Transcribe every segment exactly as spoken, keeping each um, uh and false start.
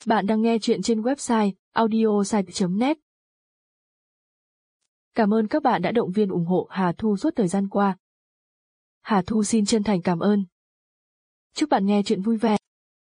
Bạn đang nghe chuyện trên website audiosite chấm net. Cảm ơn các bạn đã động viên ủng hộ Hà Thu suốt thời gian qua. Hà Thu xin chân thành cảm ơn. Chúc bạn nghe chuyện vui vẻ.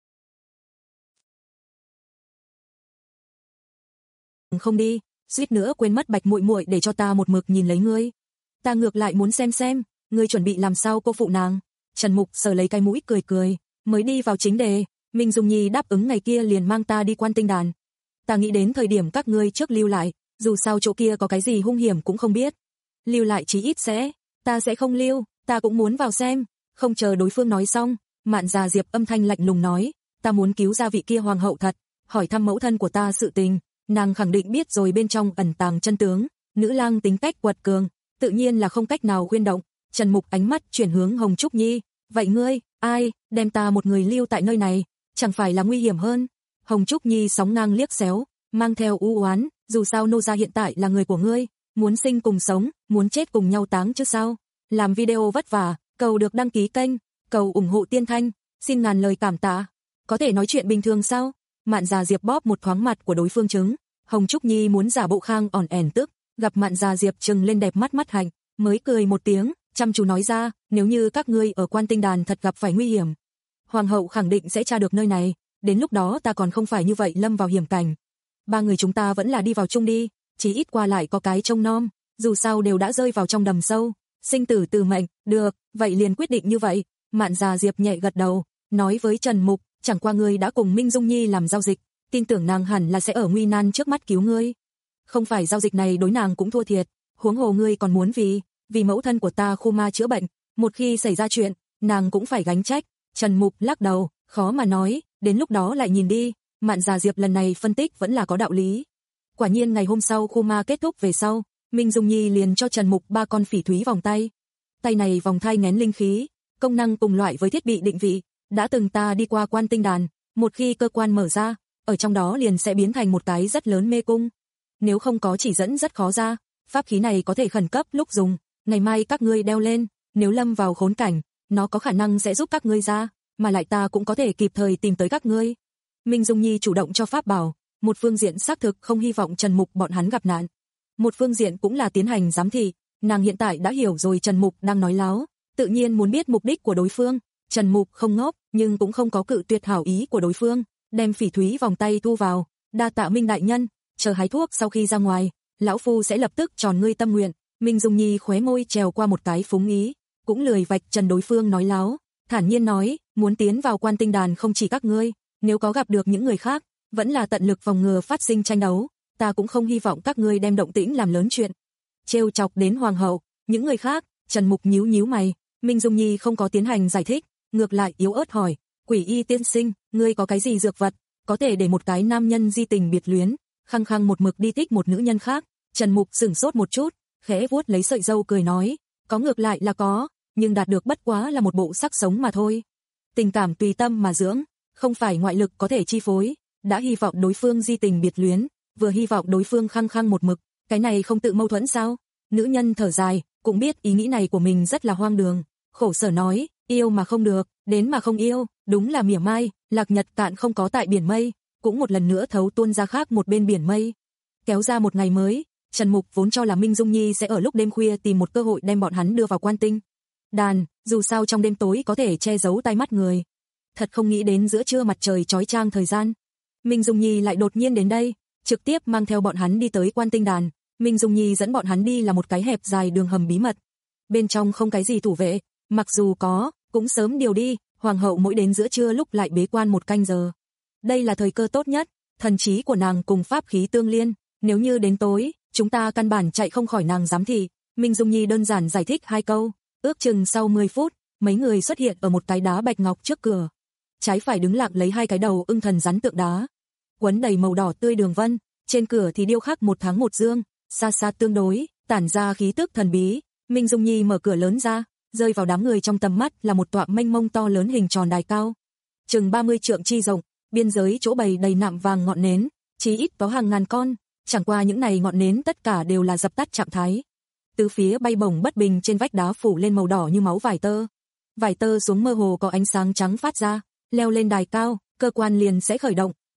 Không đi, suýt nữa quên mất Bạch muội muội để cho ta một mực nhìn lấy ngươi. Ta ngược lại muốn xem xem, ngươi chuẩn bị làm sao cô phụ nàng. Trần Mục sờ lấy cái mũi cười cười, mới đi vào chính đề. Minh Dung Nhi đáp ứng ngày kia liền mang ta đi Quan Tinh Đàn. Ta nghĩ đến thời điểm các ngươi trước lưu lại, dù sao chỗ kia có cái gì hung hiểm cũng không biết. Lưu lại chí ít sẽ, ta sẽ không lưu, ta cũng muốn vào xem. Không chờ đối phương nói xong, Mạn Già Diệp âm thanh lạnh lùng nói, ta muốn cứu ra vị kia hoàng hậu thật, hỏi thăm mẫu thân của ta sự tình, nàng khẳng định biết rồi bên trong ẩn tàng chân tướng. Nữ lang tính cách quật cường, tự nhiên là không cách nào khuyên động. Trần Mục ánh mắt chuyển hướng Hồng Trúc Nhi, vậy ngươi, ai, đem ta một người lưu tại nơi này, chẳng phải là nguy hiểm hơn? Hồng Trúc Nhi sóng ngang liếc xéo, mang theo u oán, dù sao nô gia hiện tại là người của ngươi, muốn sinh cùng sống, muốn chết cùng nhau táng chứ sao? Làm video vất vả, cầu được đăng ký kênh, cầu ủng hộ Tiên Thanh, xin ngàn lời cảm tạ. Có thể nói chuyện bình thường sao? Mạn Già Diệp bóp một thoáng mặt của đối phương chứng. Hồng Trúc Nhi muốn giả bộ khang ỏn ẻn tức, gặp Mạn Già Diệp trừng lên đẹp mắt mắt hạnh, mới cười một tiếng, chăm chú nói ra, nếu như các ngươi ở Quan Tinh Đàn thật gặp phải nguy hiểm, hoàng hậu khẳng định sẽ tra được nơi này, đến lúc đó ta còn không phải như vậy lâm vào hiểm cảnh. Ba người chúng ta vẫn là đi vào chung đi, chỉ ít qua lại có cái trông nom, dù sao đều đã rơi vào trong đầm sâu, sinh tử từ mệnh, được, vậy liền quyết định như vậy. Mạn Già Diệp nhẹ gật đầu, nói với Trần Mục, chẳng qua ngươi đã cùng Minh Dung Nhi làm giao dịch, tin tưởng nàng hẳn là sẽ ở nguy nan trước mắt cứu ngươi. Không phải giao dịch này đối nàng cũng thua thiệt, huống hồ ngươi còn muốn vì, vì mẫu thân của ta khu ma chữa bệnh, một khi xảy ra chuyện, nàng cũng phải gánh trách. Trần Mục lắc đầu, khó mà nói, đến lúc đó lại nhìn đi. Mạn Già Diệp lần này phân tích vẫn là có đạo lý. Quả nhiên ngày hôm sau khu ma kết thúc về sau, Minh Dung Nhi liền cho Trần Mục ba con phỉ thúy vòng tay. Tay này vòng thai ngén linh khí, công năng cùng loại với thiết bị định vị, đã từng ta đi qua Quan Tinh Đàn, một khi cơ quan mở ra, ở trong đó liền sẽ biến thành một cái rất lớn mê cung. Nếu không có chỉ dẫn rất khó ra, pháp khí này có thể khẩn cấp lúc dùng, ngày mai các ngươi đeo lên, nếu lâm vào khốn cảnh, nó có khả năng sẽ giúp các ngươi ra, mà lại ta cũng có thể kịp thời tìm tới các ngươi. Minh Dung Nhi chủ động cho pháp bảo, một phương diện xác thực không hy vọng Trần Mục bọn hắn gặp nạn. Một phương diện cũng là tiến hành giám thị, nàng hiện tại đã hiểu rồi Trần Mục đang nói láo, tự nhiên muốn biết mục đích của đối phương. Trần Mục không ngốc, nhưng cũng không có cự tuyệt hảo ý của đối phương, đem phỉ thúy vòng tay thu vào, đa tạ Minh đại nhân, chờ hái thuốc sau khi ra ngoài, lão phu sẽ lập tức tròn ngươi tâm nguyện. Minh Dung Nhi khóe môi trèo qua một cái phúng ý, cũng lười vạch trần đối phương nói láo, thản nhiên nói, muốn tiến vào Quan Tinh Đàn không chỉ các ngươi, nếu có gặp được những người khác, vẫn là tận lực phòng ngừa phát sinh tranh đấu, ta cũng không hy vọng các ngươi đem động tĩnh làm lớn chuyện. Trêu chọc đến hoàng hậu, những người khác, Trần Mục nhíu nhíu mày, Minh Dung Nhi không có tiến hành giải thích, ngược lại yếu ớt hỏi, Quỷ Y tiên sinh, ngươi có cái gì dược vật, có thể để một cái nam nhân di tình biệt luyến, khăng khăng một mực đi thích một nữ nhân khác? Trần Mục sửng sốt một chút, khẽ vuốt lấy sợi râu cười nói, có ngược lại là có, nhưng đạt được bất quá là một bộ sắc sống mà thôi. Tình cảm tùy tâm mà dưỡng, không phải ngoại lực có thể chi phối, đã hy vọng đối phương di tình biệt luyến, vừa hy vọng đối phương khăng khăng một mực, cái này không tự mâu thuẫn sao? Nữ nhân thở dài, cũng biết ý nghĩ này của mình rất là hoang đường, khổ sở nói, yêu mà không được, đến mà không yêu, đúng là mỉa mai, lạc nhật cạn không có tại biển mây, cũng một lần nữa thấu tuôn ra khác một bên biển mây. Kéo ra một ngày mới, Trần Mục vốn cho là Minh Dung Nhi sẽ ở lúc đêm khuya tìm một cơ hội đem bọn hắn đưa vào Quan Tinh Đàn, dù sao trong đêm tối có thể che giấu tai mắt người. Thật không nghĩ đến giữa trưa mặt trời chói chang thời gian, Minh Dung Nhi lại đột nhiên đến đây, trực tiếp mang theo bọn hắn đi tới Quan Tinh Đàn. Minh Dung Nhi dẫn bọn hắn đi là một cái hẹp dài đường hầm bí mật, bên trong không cái gì thủ vệ, mặc dù có, cũng sớm điều đi, hoàng hậu mỗi đến giữa trưa lúc lại bế quan một canh giờ. Đây là thời cơ tốt nhất, thần trí của nàng cùng pháp khí tương liên, nếu như đến tối, chúng ta căn bản chạy không khỏi nàng giám thị. Minh Dung Nhi đơn giản giải thích hai câu, ước chừng sau mười phút, mấy người xuất hiện ở một cái đá bạch ngọc trước cửa. Trái phải đứng lặng lấy hai cái đầu ưng thần rắn tượng đá, quấn đầy màu đỏ tươi đường vân, trên cửa thì điêu khắc một tháng một dương, xa xa tương đối, tản ra khí tức thần bí. Minh Dung Nhi mở cửa lớn ra, rơi vào đám người trong tầm mắt là một tọa mênh mông to lớn hình tròn đài cao, chừng ba mươi trượng chi rộng, biên giới chỗ bày đầy nạm vàng ngọn nến, chí ít có hàng ngàn con, chẳng qua những này ngọn nến tất cả đều là dập tắt trạng thái. Từ phía bay bổng bất bình trên vách đá phủ lên màu đỏ như máu vải tơ. Vải tơ xuống mơ hồ có ánh sáng trắng phát ra, leo lên đài cao, cơ quan liền sẽ khởi động,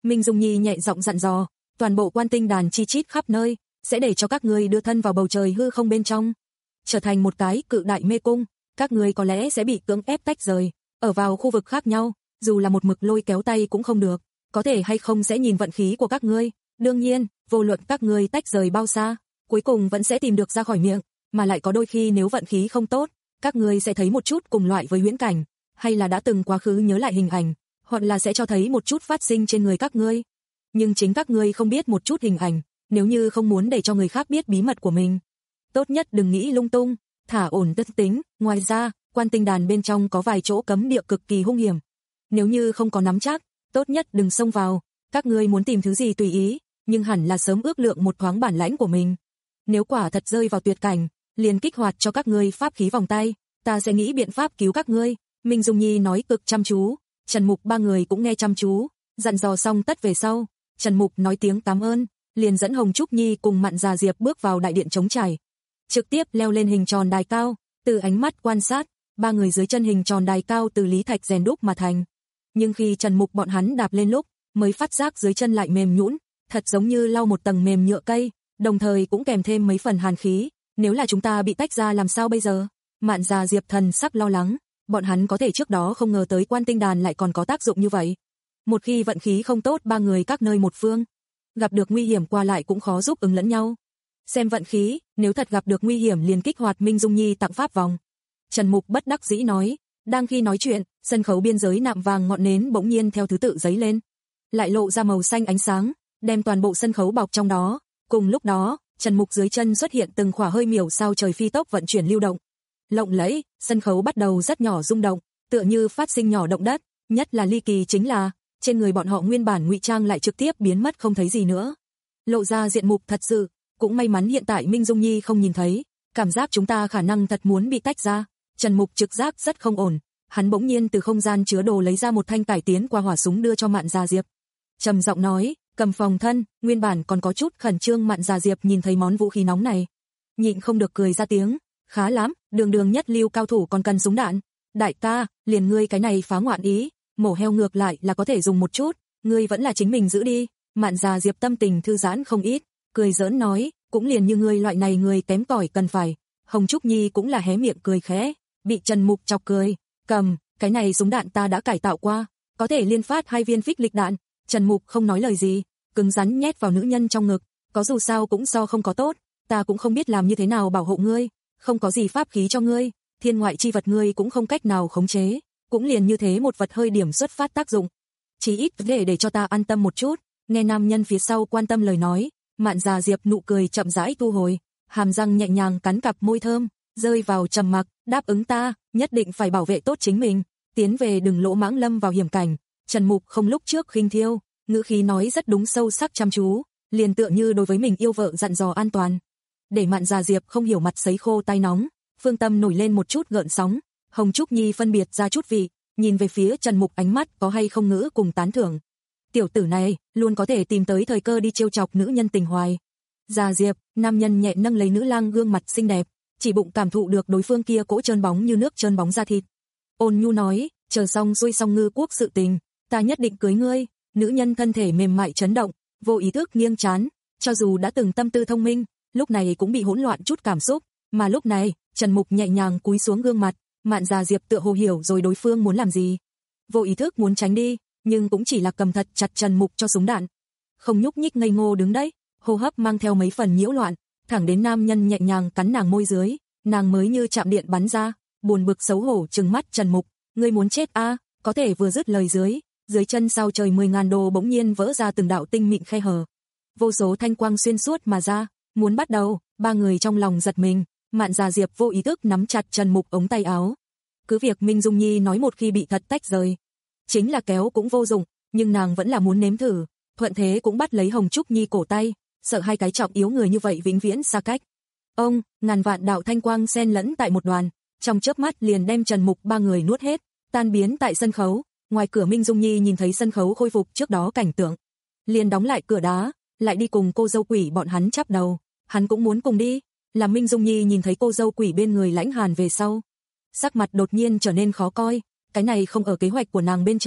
Minh Dung Nhi nhẹ giọng dặn dò, toàn bộ quan tinh đàn chi chít khắp nơi, sẽ để cho các ngươi đưa thân vào bầu trời hư không bên trong, trở thành một cái cự đại mê cung, các ngươi có lẽ sẽ bị cưỡng ép tách rời, ở vào khu vực khác nhau, dù là một mực lôi kéo tay cũng không được, có thể hay không sẽ nhìn vận khí của các ngươi, đương nhiên, vô luận các ngươi tách rời bao xa, cuối cùng vẫn sẽ tìm được ra khỏi miệng, mà lại có đôi khi nếu vận khí không tốt, các ngươi sẽ thấy một chút cùng loại với huyễn cảnh, hay là đã từng quá khứ nhớ lại hình ảnh, hoặc là sẽ cho thấy một chút phát sinh trên người các ngươi. Nhưng chính các ngươi không biết một chút hình ảnh, nếu như không muốn để cho người khác biết bí mật của mình, tốt nhất đừng nghĩ lung tung, thả ổn tất tính, ngoài ra, quan tinh đàn bên trong có vài chỗ cấm địa cực kỳ hung hiểm. Nếu như không có nắm chắc, tốt nhất đừng xông vào, các ngươi muốn tìm thứ gì tùy ý, nhưng hẳn là sớm ước lượng một thoáng bản lãnh của mình. Nếu quả thật rơi vào tuyệt cảnh, liền kích hoạt cho các ngươi pháp khí vòng tay, ta sẽ nghĩ biện pháp cứu các ngươi. Minh Dung Nhi nói cực chăm chú, Trần Mục ba người cũng nghe chăm chú, dặn dò xong tất về sau, Trần Mục nói tiếng cảm ơn, liền dẫn Hồng Trúc Nhi cùng Mạn Già Diệp bước vào đại điện trống trải, trực tiếp leo lên hình tròn đài cao, từ ánh mắt quan sát, ba người dưới chân hình tròn đài cao từ lý thạch rèn đúc mà thành. Nhưng khi Trần Mục bọn hắn đạp lên lúc, mới phát giác dưới chân lại mềm nhũn, thật giống như lau một tầng mềm nhựa cây, đồng thời cũng kèm thêm mấy phần hàn khí, nếu là chúng ta bị tách ra làm sao bây giờ? Mạn Già Diệp thần sắc lo lắng, bọn hắn có thể trước đó không ngờ tới quan tinh đàn lại còn có tác dụng như vậy. Một khi vận khí không tốt ba người các nơi một phương, gặp được nguy hiểm qua lại cũng khó giúp ứng lẫn nhau. Xem vận khí, nếu thật gặp được nguy hiểm liền kích hoạt Minh Dung Nhi tặng pháp vòng. Trần Mục bất đắc dĩ nói, đang khi nói chuyện, sân khấu biên giới nạm vàng ngọn nến bỗng nhiên theo thứ tự giấy lên, lại lộ ra màu xanh ánh sáng, đem toàn bộ sân khấu bọc trong đó. Cùng lúc đó, Trần Mục dưới chân xuất hiện từng khỏa hơi miểu sao trời phi tốc vận chuyển lưu động. Lộng lẫy, sân khấu bắt đầu rất nhỏ rung động, tựa như phát sinh nhỏ động đất, nhất là ly kỳ chính là, trên người bọn họ nguyên bản ngụy trang lại trực tiếp biến mất không thấy gì nữa. Lộ ra diện mục thật sự, cũng may mắn hiện tại Minh Dung Nhi không nhìn thấy, cảm giác chúng ta khả năng thật muốn bị tách ra. Trần Mục trực giác rất không ổn, hắn bỗng nhiên từ không gian chứa đồ lấy ra một thanh cải tiến qua hỏa súng đưa cho Mạn Già Diệp. Trầm giọng nói, cầm phòng thân, nguyên bản còn có chút khẩn trương Mạn Già Diệp nhìn thấy món vũ khí nóng này, nhịn không được cười ra tiếng, khá lắm, đường đường nhất lưu cao thủ còn cần súng đạn. Đại ca, liền ngươi cái này phá ngoạn ý, mổ heo ngược lại là có thể dùng một chút, ngươi vẫn là chính mình giữ đi. Mạn Già Diệp tâm tình thư giãn không ít, cười giỡn nói, cũng liền như ngươi loại này người kém cỏi cần phải. Hồng Trúc Nhi cũng là hé miệng cười khẽ, bị Trần Mục chọc cười, cầm, cái này súng đạn ta đã cải tạo qua, có thể liên phát hai viên phích lịch đạn. Trần Mục không nói lời gì, cứng rắn nhét vào nữ nhân trong ngực, có dù sao cũng so không có tốt, ta cũng không biết làm như thế nào bảo hộ ngươi, không có gì pháp khí cho ngươi, thiên ngoại chi vật ngươi cũng không cách nào khống chế, cũng liền như thế một vật hơi điểm xuất phát tác dụng, chỉ ít để để cho ta an tâm một chút. Nghe nam nhân phía sau quan tâm lời nói, Mạn Già Diệp nụ cười chậm rãi thu hồi, hàm răng nhẹ nhàng cắn cặp môi thơm, rơi vào trầm mặc, đáp ứng ta, nhất định phải bảo vệ tốt chính mình, tiến về đừng lỗ mãng lâm vào hiểm cảnh. Trần Mục không lúc trước khinh thiêu, ngữ khí nói rất đúng sâu sắc chăm chú, liền tựa như đối với mình yêu vợ dặn dò an toàn. Để Mạn Già Diệp không hiểu mặt sấy khô tay nóng, phương tâm nổi lên một chút gợn sóng. Hồng Trúc Nhi phân biệt ra chút vị, nhìn về phía Trần Mục ánh mắt có hay không ngữ cùng tán thưởng. Tiểu tử này, luôn có thể tìm tới thời cơ đi trêu chọc nữ nhân tình hoài. Già Diệp, nam nhân nhẹ nâng lấy nữ lang gương mặt xinh đẹp, chỉ bụng cảm thụ được đối phương kia cỗ trơn bóng như nước trơn bóng da thịt. Ôn nhu nói, chờ xong xuôi xong ngư quốc sự tình, ta nhất định cưới ngươi. Nữ nhân thân thể mềm mại chấn động, vô ý thức nghiêng trán, cho dù đã từng tâm tư thông minh, lúc này cũng bị hỗn loạn chút cảm xúc, mà lúc này, Trần Mục nhẹ nhàng cúi xuống gương mặt, Mạn Già Diệp tựa hồ hiểu rồi đối phương muốn làm gì, vô ý thức muốn tránh đi, nhưng cũng chỉ là cầm thật chặt Trần Mục cho súng đạn, không nhúc nhích ngây ngô đứng đấy, hô hấp mang theo mấy phần nhiễu loạn, thẳng đến nam nhân nhẹ nhàng cắn nàng môi dưới, nàng mới như chạm điện bắn ra, buồn bực xấu hổ trừng mắt Trần Mục, ngươi muốn chết a? À? Có thể vừa dứt lời dưới, dưới chân sau trời mười ngàn đồ bỗng nhiên vỡ ra từng đạo tinh mịn khe hở, vô số thanh quang xuyên suốt mà ra, muốn bắt đầu, ba người trong lòng giật mình, Mạn Già Diệp vô ý thức nắm chặt Trần Mục ống tay áo. Cứ việc Minh Dung Nhi nói một khi bị thật tách rời, chính là kéo cũng vô dụng, nhưng nàng vẫn là muốn nếm thử, thuận thế cũng bắt lấy Hồng Trúc Nhi cổ tay, sợ hai cái trọng yếu người như vậy vĩnh viễn xa cách. Ông, ngàn vạn đạo thanh quang xen lẫn tại một đoàn, trong chớp mắt liền đem Trần Mục ba người nuốt hết, tan biến tại sân khấu. Ngoài cửa Minh Dung Nhi nhìn thấy sân khấu khôi phục trước đó cảnh tượng, liền đóng lại cửa đá, lại đi cùng cô dâu quỷ bọn hắn chắp đầu, hắn cũng muốn cùng đi. Làm Minh Dung Nhi nhìn thấy cô dâu quỷ bên người Lãnh Hàn về sau, sắc mặt đột nhiên trở nên khó coi, cái này không ở kế hoạch của nàng bên trong,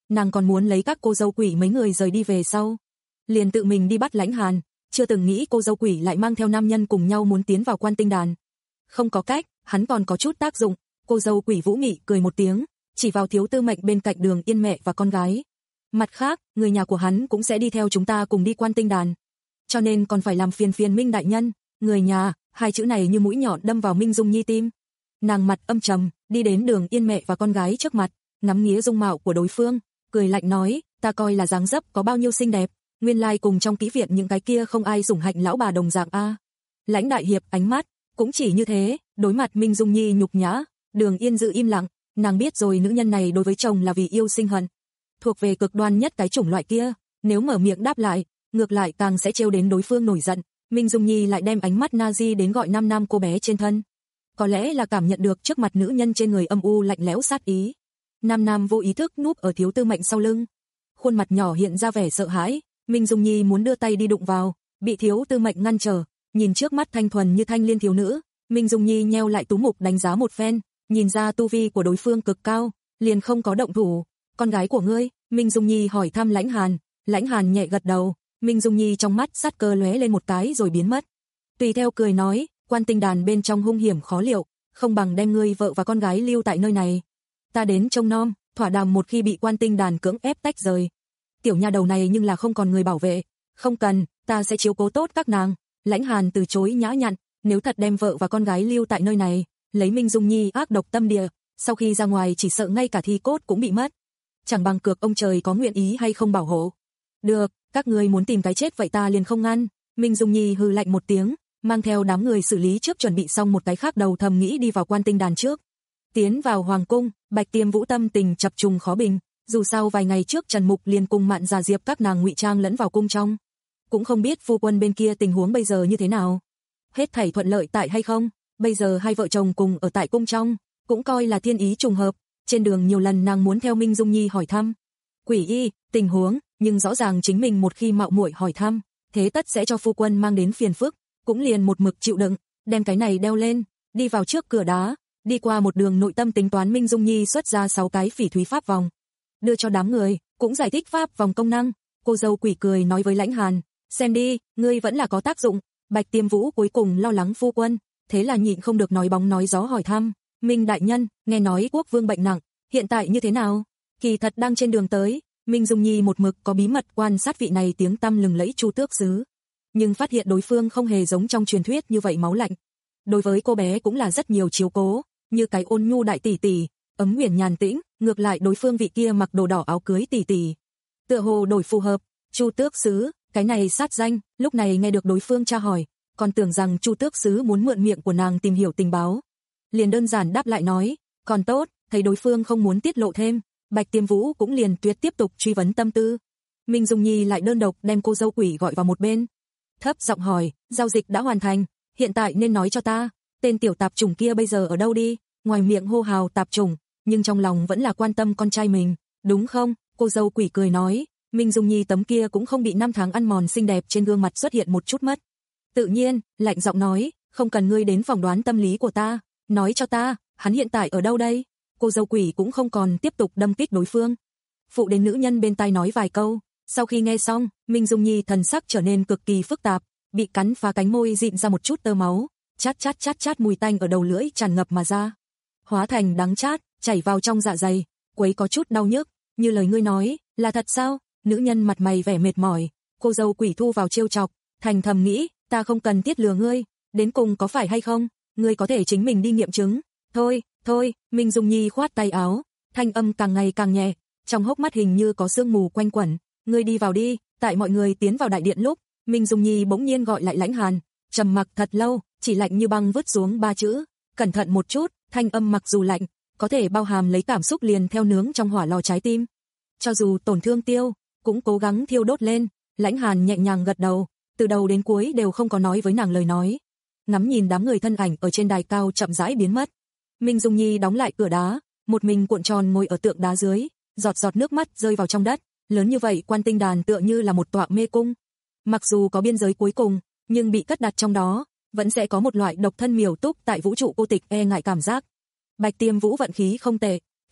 nàng còn muốn lấy các cô dâu quỷ mấy người rời đi về sau. Liền tự mình đi bắt Lãnh Hàn, chưa từng nghĩ cô dâu quỷ lại mang theo nam nhân cùng nhau muốn tiến vào Quan Tinh Đàn. Không có cách, hắn còn có chút tác dụng, cô dâu quỷ Vũ Mị cười một tiếng, chỉ vào Thiếu Tư Mệnh bên cạnh Đường Yên mẹ và con gái. Mặt khác, người nhà của hắn cũng sẽ đi theo chúng ta cùng đi Quan Tinh Đàn. Cho nên còn phải làm phiền phiền Minh đại nhân, người nhà, hai chữ này như mũi nhọn đâm vào Minh Dung Nhi tim. Nàng mặt âm trầm, đi đến Đường Yên mẹ và con gái trước mặt, ngắm nghía dung mạo của đối phương, cười lạnh nói, ta coi là dáng dấp có bao nhiêu xinh đẹp, nguyên lai cùng trong kỹ viện những cái kia không ai sủng hạnh lão bà đồng dạng a. Lãnh đại hiệp ánh mắt cũng chỉ như thế, đối mặt Minh Dung Nhi nhục nhã, Đường Yên giữ im lặng, nàng biết rồi nữ nhân này đối với chồng là vì yêu sinh hận, thuộc về cực đoan nhất cái chủng loại kia, nếu mở miệng đáp lại, ngược lại càng sẽ trêu đến đối phương nổi giận. Minh Dung Nhi lại đem ánh mắt Nazi đến gọi nam nam cô bé trên thân. Có lẽ là cảm nhận được trước mặt nữ nhân trên người âm u lạnh lẽo sát ý. Nam nam vô ý thức núp ở Thiếu Tư Mệnh sau lưng. Khuôn mặt nhỏ hiện ra vẻ sợ hãi, Minh Dung Nhi muốn đưa tay đi đụng vào, bị Thiếu Tư Mệnh ngăn trở, nhìn trước mắt thanh thuần như thanh liên thiếu nữ, Minh Dung Nhi nheo lại tú mục đánh giá một phen, nhìn ra tu vi của đối phương cực cao, liền không có động thủ. Con gái của ngươi? Minh Dung Nhi hỏi thăm Lãnh Hàn, Lãnh Hàn nhẹ gật đầu, Minh Dung Nhi trong mắt sát cơ lóe lên một cái rồi biến mất. Tùy theo cười nói, Quan Tinh Đàn bên trong hung hiểm khó liệu, không bằng đem ngươi vợ và con gái lưu tại nơi này. Ta đến trông nom, thỏa đàm một khi bị Quan Tinh Đàn cưỡng ép tách rời. Tiểu nha đầu này nhưng là không còn người bảo vệ, không cần, ta sẽ chiếu cố tốt các nàng. Lãnh Hàn từ chối nhã nhặn, nếu thật đem vợ và con gái lưu tại nơi này, lấy Minh Dung Nhi ác độc tâm địa, sau khi ra ngoài chỉ sợ ngay cả thi cốt cũng bị mất. Chẳng bằng cược ông trời có nguyện ý hay không bảo hộ. Được, các ngươi muốn tìm cái chết vậy ta liền không ngăn. Minh Dung Nhi hừ lạnh một tiếng, mang theo đám người xử lý trước chuẩn bị xong một cái khác đầu thầm nghĩ đi vào Quan Tinh Đàn trước. Tiến vào hoàng cung, Bạch Tiêm Vũ tâm tình chập trùng khó bình, dù sao vài ngày trước Trần Mục liền cùng Mạn Già Diệp các nàng ngụy trang lẫn vào cung trong, cũng không biết phu quân bên kia tình huống bây giờ như thế nào. Hết thảy thuận lợi tại hay không? Bây giờ hai vợ chồng cùng ở tại cung trong, cũng coi là thiên ý trùng hợp. Trên đường nhiều lần nàng muốn theo Minh Dung Nhi hỏi thăm Quỷ Y tình huống, nhưng rõ ràng chính mình một khi mạo muội hỏi thăm, thế tất sẽ cho phu quân mang đến phiền phức, cũng liền một mực chịu đựng, đem cái này đeo lên, đi vào trước cửa đá, đi qua một đường nội tâm tính toán. Minh Dung Nhi xuất ra sáu cái phỉ thúy pháp vòng, đưa cho đám người, cũng giải thích pháp vòng công năng. Cô dâu quỷ cười nói với Lãnh Hàn, xem đi, ngươi vẫn là có tác dụng. Bạch Tiêm Vũ cuối cùng lo lắng phu quân, thế là nhịn không được nói bóng nói gió hỏi thăm, Minh đại nhân, nghe nói quốc vương bệnh nặng, hiện tại như thế nào? Kỳ thật đang trên đường tới. Minh Dung Nhi một mực có bí mật quan sát vị này tiếng tăm lừng lẫy Chu Tước Sứ, nhưng phát hiện đối phương không hề giống trong truyền thuyết như vậy máu lạnh. Đối với cô bé cũng là rất nhiều chiếu cố, như cái ôn nhu đại tỷ tỷ, ấm nguyện nhàn tĩnh, ngược lại đối phương vị kia mặc đồ đỏ áo cưới tỷ tỷ, tựa hồ đổi phù hợp. Chu Tước Sứ, cái này sát danh, lúc này nghe được đối phương tra hỏi, còn tưởng rằng Chu Tước Sứ muốn mượn miệng của nàng tìm hiểu tình báo, liền đơn giản đáp lại nói, còn tốt, thấy đối phương không muốn tiết lộ thêm, Bạch Tiêm Vũ cũng liền tuyệt tiếp tục truy vấn tâm tư. Minh Dung Nhi lại đơn độc đem cô dâu quỷ gọi vào một bên, thấp giọng hỏi, giao dịch đã hoàn thành, hiện tại nên nói cho ta, tên tiểu tạp chủng kia bây giờ ở đâu đi? Ngoài miệng hô hào tạp chủng, nhưng trong lòng vẫn là quan tâm con trai mình, đúng không? Cô dâu quỷ cười nói, Minh Dung Nhi tấm kia cũng không bị năm tháng ăn mòn xinh đẹp trên gương mặt xuất hiện một chút mất. Tự nhiên, lạnh giọng nói, không cần ngươi đến phỏng đoán tâm lý của ta, nói cho ta, hắn hiện tại ở đâu đây? Cô dâu quỷ cũng không còn tiếp tục đâm kích đối phương, phụ đến nữ nhân bên tai nói vài câu. Sau khi nghe xong, Minh Dung Nhi thần sắc trở nên cực kỳ phức tạp, bị cắn phá cánh môi dịn ra một chút tơ máu, chát chát chát chát mùi tanh ở đầu lưỡi tràn ngập mà ra, hóa thành đắng chát, chảy vào trong dạ dày, quấy có chút đau nhức. Như lời ngươi nói, là thật sao? Nữ nhân mặt mày vẻ mệt mỏi, cô dâu quỷ thu vào trêu chọc, thành thầm nghĩ, ta không cần thiết lừa ngươi, đến cùng có phải hay không, ngươi có thể chính mình đi nghiệm chứng. Thôi, thôi, Minh Dung Nhi khoát tay áo, thanh âm càng ngày càng nhẹ, trong hốc mắt hình như có sương mù quanh quẩn. Ngươi đi vào đi. Tại mọi người tiến vào đại điện lúc, Minh Dung Nhi bỗng nhiên gọi lại Lãnh Hàn, trầm mặc thật lâu, chỉ lạnh như băng vứt xuống ba chữ, cẩn thận một chút. Thanh âm mặc dù lạnh, có thể bao hàm lấy cảm xúc liền theo nướng trong hỏa lò trái tim. Cho dù tổn thương tiêu, cũng cố gắng thiêu đốt lên. Lãnh Hàn nhẹ nhàng gật đầu, từ đầu đến cuối đều không có nói với nàng lời nói. Ngắm nhìn đám người thân ảnh ở trên đài cao chậm rãi biến mất, Minh Dung Nhi đóng lại cửa đá, một mình cuộn tròn ngồi ở tượng đá dưới, giọt giọt nước mắt rơi vào trong đất. Lớn như vậy Quan Tinh Đàn tựa như là một tọa mê cung, mặc dù có biên giới cuối cùng, nhưng bị cất đặt trong đó, vẫn sẽ có một loại độc thân miểu túc tại vũ trụ cô tịch e ngại cảm giác. Bạch Tiêm Vũ vận khí không tệ,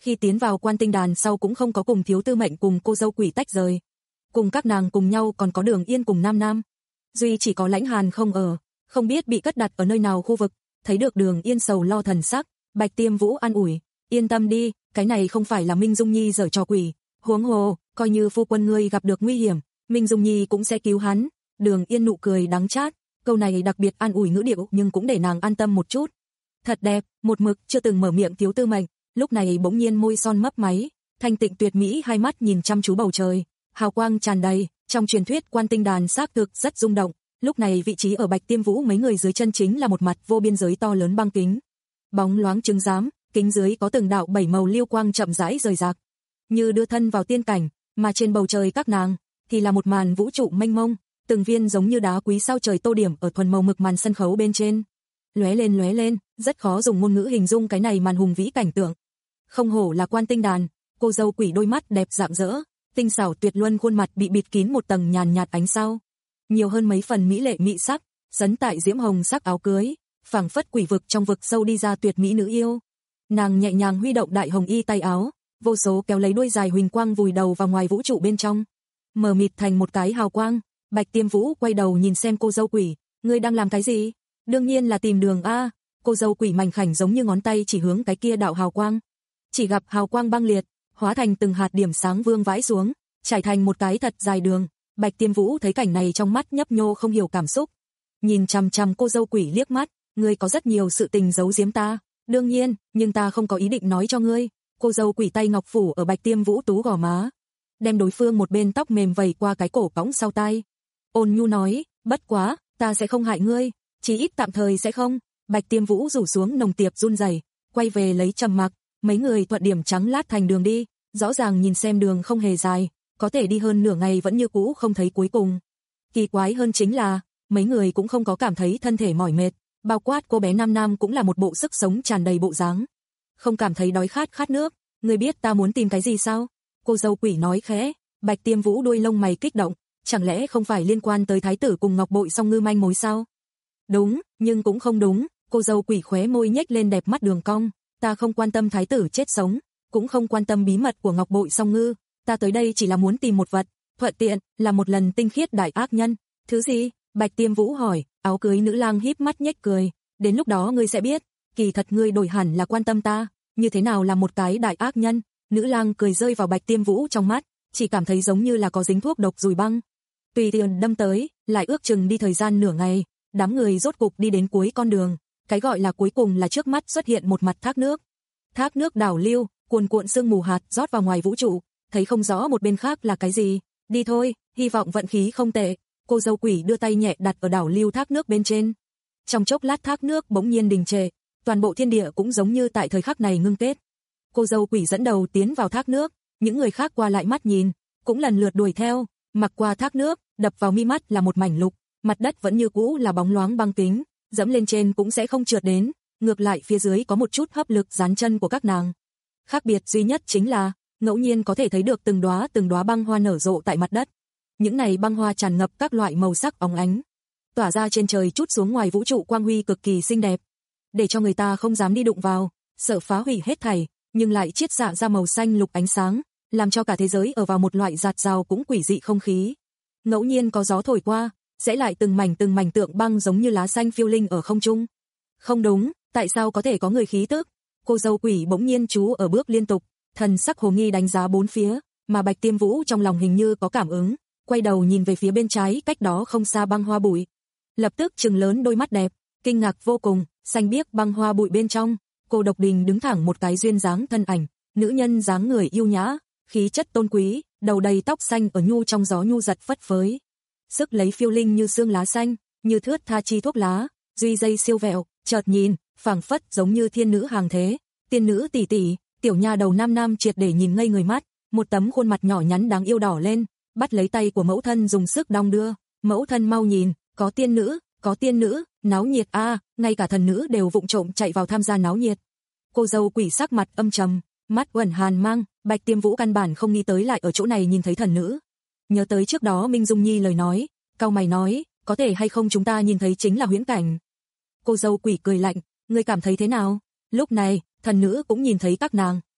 Khi tiến vào Quan Tinh Đàn sau cũng không có cùng Thiếu Tư Mệnh cùng cô dâu Quỷ tách rời. Cùng các nàng cùng nhau còn có Đường Yên cùng Nam Nam. Duy chỉ có Lãnh Hàn không ở, không biết bị cất đặt ở nơi nào khu vực. Thấy được Đường Yên sầu lo thần sắc, Bạch Tiêm Vũ an ủi, yên tâm đi, cái này không phải là Minh Dung Nhi giở trò quỷ, huống hồ, coi như phu quân ngươi gặp được nguy hiểm, Minh Dung Nhi cũng sẽ cứu hắn. Đường Yên nụ cười đắng chát, câu này đặc biệt an ủi ngữ điệu nhưng cũng để nàng an tâm một chút. Thật đẹp, một mực chưa từng mở miệng Thiếu Tư Mệnh, lúc này bỗng nhiên môi son mấp máy, thanh tịnh tuyệt mỹ hai mắt nhìn chăm chú bầu trời, hào quang tràn đầy, trong truyền thuyết Quan Tinh Đàn xác thực rất rung động, lúc này vị trí ở Bạch Tiêm Vũ mấy người dưới chân chính là một mặt vô biên giới to lớn băng kính. Bóng loáng trứng giám, kính dưới có từng đạo bảy màu liêu quang chậm rãi rời rạc, như đưa thân vào tiên cảnh, mà trên bầu trời các nàng thì là một màn vũ trụ mênh mông, từng viên giống như đá quý sao trời tô điểm ở thuần màu mực màn sân khấu bên trên. Lóe lên lóe lên, rất khó dùng ngôn ngữ hình dung cái này màn hùng vĩ cảnh tượng. Không hổ là Quan Tinh Đàn, cô dâu Quỷ đôi mắt đẹp rạng rỡ, tinh xảo tuyệt luân khuôn mặt bị bịt kín một tầng nhàn nhạt ánh sao, nhiều hơn mấy phần mỹ lệ mỹ sắc, sấn tại diễm hồng sắc áo cưới, phảng phất quỷ vực trong vực sâu đi ra tuyệt mỹ nữ yêu. Nàng nhẹ nhàng huy động đại hồng y tay áo, vô số kéo lấy đuôi dài huỳnh quang vùi đầu vào ngoài vũ trụ bên trong, mờ mịt thành một cái hào quang. Bạch Tiêm Vũ quay đầu nhìn xem cô dâu Quỷ, ngươi đang làm cái gì? Đương nhiên là tìm đường a. Cô dâu Quỷ mảnh khảnh giống như ngón tay chỉ hướng cái kia đạo hào quang. Chỉ gặp hào quang băng liệt, hóa thành từng hạt điểm sáng vương vãi xuống, trải thành một cái thật dài đường. Bạch Tiêm Vũ thấy cảnh này trong mắt nhấp nhô không hiểu cảm xúc, nhìn chằm chằm cô dâu Quỷ liếc mắt, ngươi có rất nhiều sự tình giấu giếm ta. Đương nhiên, nhưng ta không có ý định nói cho ngươi. Cô dâu Quỷ tay ngọc phủ ở Bạch Tiêm Vũ tú gò má, đem đối phương một bên tóc mềm vẩy qua cái cổ cõng sau tai. Ôn nhu nói, bất quá, ta sẽ không hại ngươi, chí ít tạm thời sẽ không. Bạch Tiêm Vũ rủ xuống nồng tiệp run rẩy, quay về lấy trầm mặc, mấy người thuận điểm trắng lát thành đường đi, rõ ràng nhìn xem đường không hề dài, có thể đi hơn nửa ngày vẫn như cũ không thấy cuối cùng. Kỳ quái hơn chính là, mấy người cũng không có cảm thấy thân thể mỏi mệt, bao quát cô bé Nam Nam cũng là một bộ sức sống tràn đầy bộ dáng. Không cảm thấy đói khát khát nước, ngươi biết ta muốn tìm cái gì sao? Cô dâu Quỷ nói khẽ. Bạch Tiêm Vũ đuôi lông mày kích động, chẳng lẽ không phải liên quan tới thái tử cùng Ngọc Bội Song Ngư manh mối sao? Đúng, nhưng cũng không đúng. Cô dâu Quỷ khóe môi nhếch lên đẹp mắt đường cong, ta không quan tâm thái tử chết sống, cũng không quan tâm bí mật của Ngọc Bội Song Ngư, ta tới đây chỉ là muốn tìm một vật, thuận tiện là một lần tinh khiết đại ác nhân. Thứ gì? Bạch Tiêm Vũ hỏi. Áo cưới nữ lang híp mắt nhếch cười, đến lúc đó ngươi sẽ biết, kỳ thật ngươi đổi hẳn là quan tâm ta, như thế nào là một cái đại ác nhân. Nữ lang cười rơi vào Bạch Tiêm Vũ trong mắt, chỉ cảm thấy giống như là có dính thuốc độc dùi băng. Tùy tiện đâm tới, lại ước chừng đi thời gian nửa ngày, đám người rốt cục đi đến cuối con đường, cái gọi là cuối cùng là trước mắt xuất hiện một mặt thác nước. Thác nước đảo lưu, cuồn cuộn sương mù hạt rót vào ngoài vũ trụ, thấy không rõ một bên khác là cái gì. Đi thôi, hy vọng vận khí không tệ. Cô dâu Quỷ đưa tay nhẹ đặt ở đảo lưu thác nước bên trên. Trong chốc lát thác nước bỗng nhiên đình trệ, toàn bộ thiên địa cũng giống như tại thời khắc này ngưng kết. Cô dâu Quỷ dẫn đầu tiến vào thác nước, những người khác qua lại mắt nhìn, cũng lần lượt đuổi theo. Mặc qua thác nước, đập vào mi mắt là một mảnh lục, mặt đất vẫn như cũ là bóng loáng băng kính, dẫm lên trên cũng sẽ không trượt đến, ngược lại phía dưới có một chút hấp lực dán chân của các nàng. Khác biệt duy nhất chính là, ngẫu nhiên có thể thấy được từng đóa từng đóa băng hoa nở rộ tại mặt đất. Những này băng hoa tràn ngập các loại màu sắc óng ánh, tỏa ra trên trời chút xuống ngoài vũ trụ quang huy cực kỳ xinh đẹp, để cho người ta không dám đi đụng vào, sợ phá hủy hết thảy, nhưng lại chiết xạ ra màu xanh lục ánh sáng, làm cho cả thế giới ở vào một loại giạt rào cũng quỷ dị không khí. Ngẫu nhiên có gió thổi qua, sẽ lại từng mảnh từng mảnh tượng băng giống như lá xanh phiêu linh ở không trung. Không đúng, tại sao có thể có người khí tức? Cô dâu Quỷ bỗng nhiên chú ở bước liên tục, thần sắc hồ nghi đánh giá bốn phía, mà Bạch Tiêm Vũ trong lòng hình như có cảm ứng, quay đầu nhìn về phía bên trái cách đó không xa băng hoa bụi. Lập tức trừng lớn đôi mắt đẹp, kinh ngạc vô cùng, xanh biếc băng hoa bụi bên trong, cô độc đình đứng thẳng một cái duyên dáng thân ảnh, nữ nhân dáng người yêu nhã, khí chất tôn quý, đầu đầy tóc xanh ở nhu trong gió nhu giật phất phới. Sức lấy phiêu linh như xương lá xanh, như thướt tha chi thuốc lá, duy dây siêu vẹo, chợt nhìn, phảng phất giống như thiên nữ hàng thế, tiên nữ tỷ tỷ. Tiểu nha đầu Nam Nam triệt để nhìn ngây người mắt, một tấm khuôn mặt nhỏ nhắn đáng yêu đỏ lên, bắt lấy tay của mẫu thân dùng sức đong đưa. Mẫu thân mau nhìn, có tiên nữ, có tiên nữ, náo nhiệt a, à, ngay cả thần nữ đều vụng trộm chạy vào tham gia náo nhiệt. Cô dâu Quỷ sắc mặt âm trầm, mắt uẩn hàn mang, Bạch Tiêm Vũ căn bản không nghĩ tới lại ở chỗ này nhìn thấy thần nữ. Nhớ tới trước đó Minh Dung Nhi lời nói, cau mày nói, có thể hay không chúng ta nhìn thấy chính là huyễn cảnh. Cô dâu Quỷ cười lạnh, ngươi cảm thấy thế nào? Lúc này, thần nữ cũng nhìn thấy các nàng,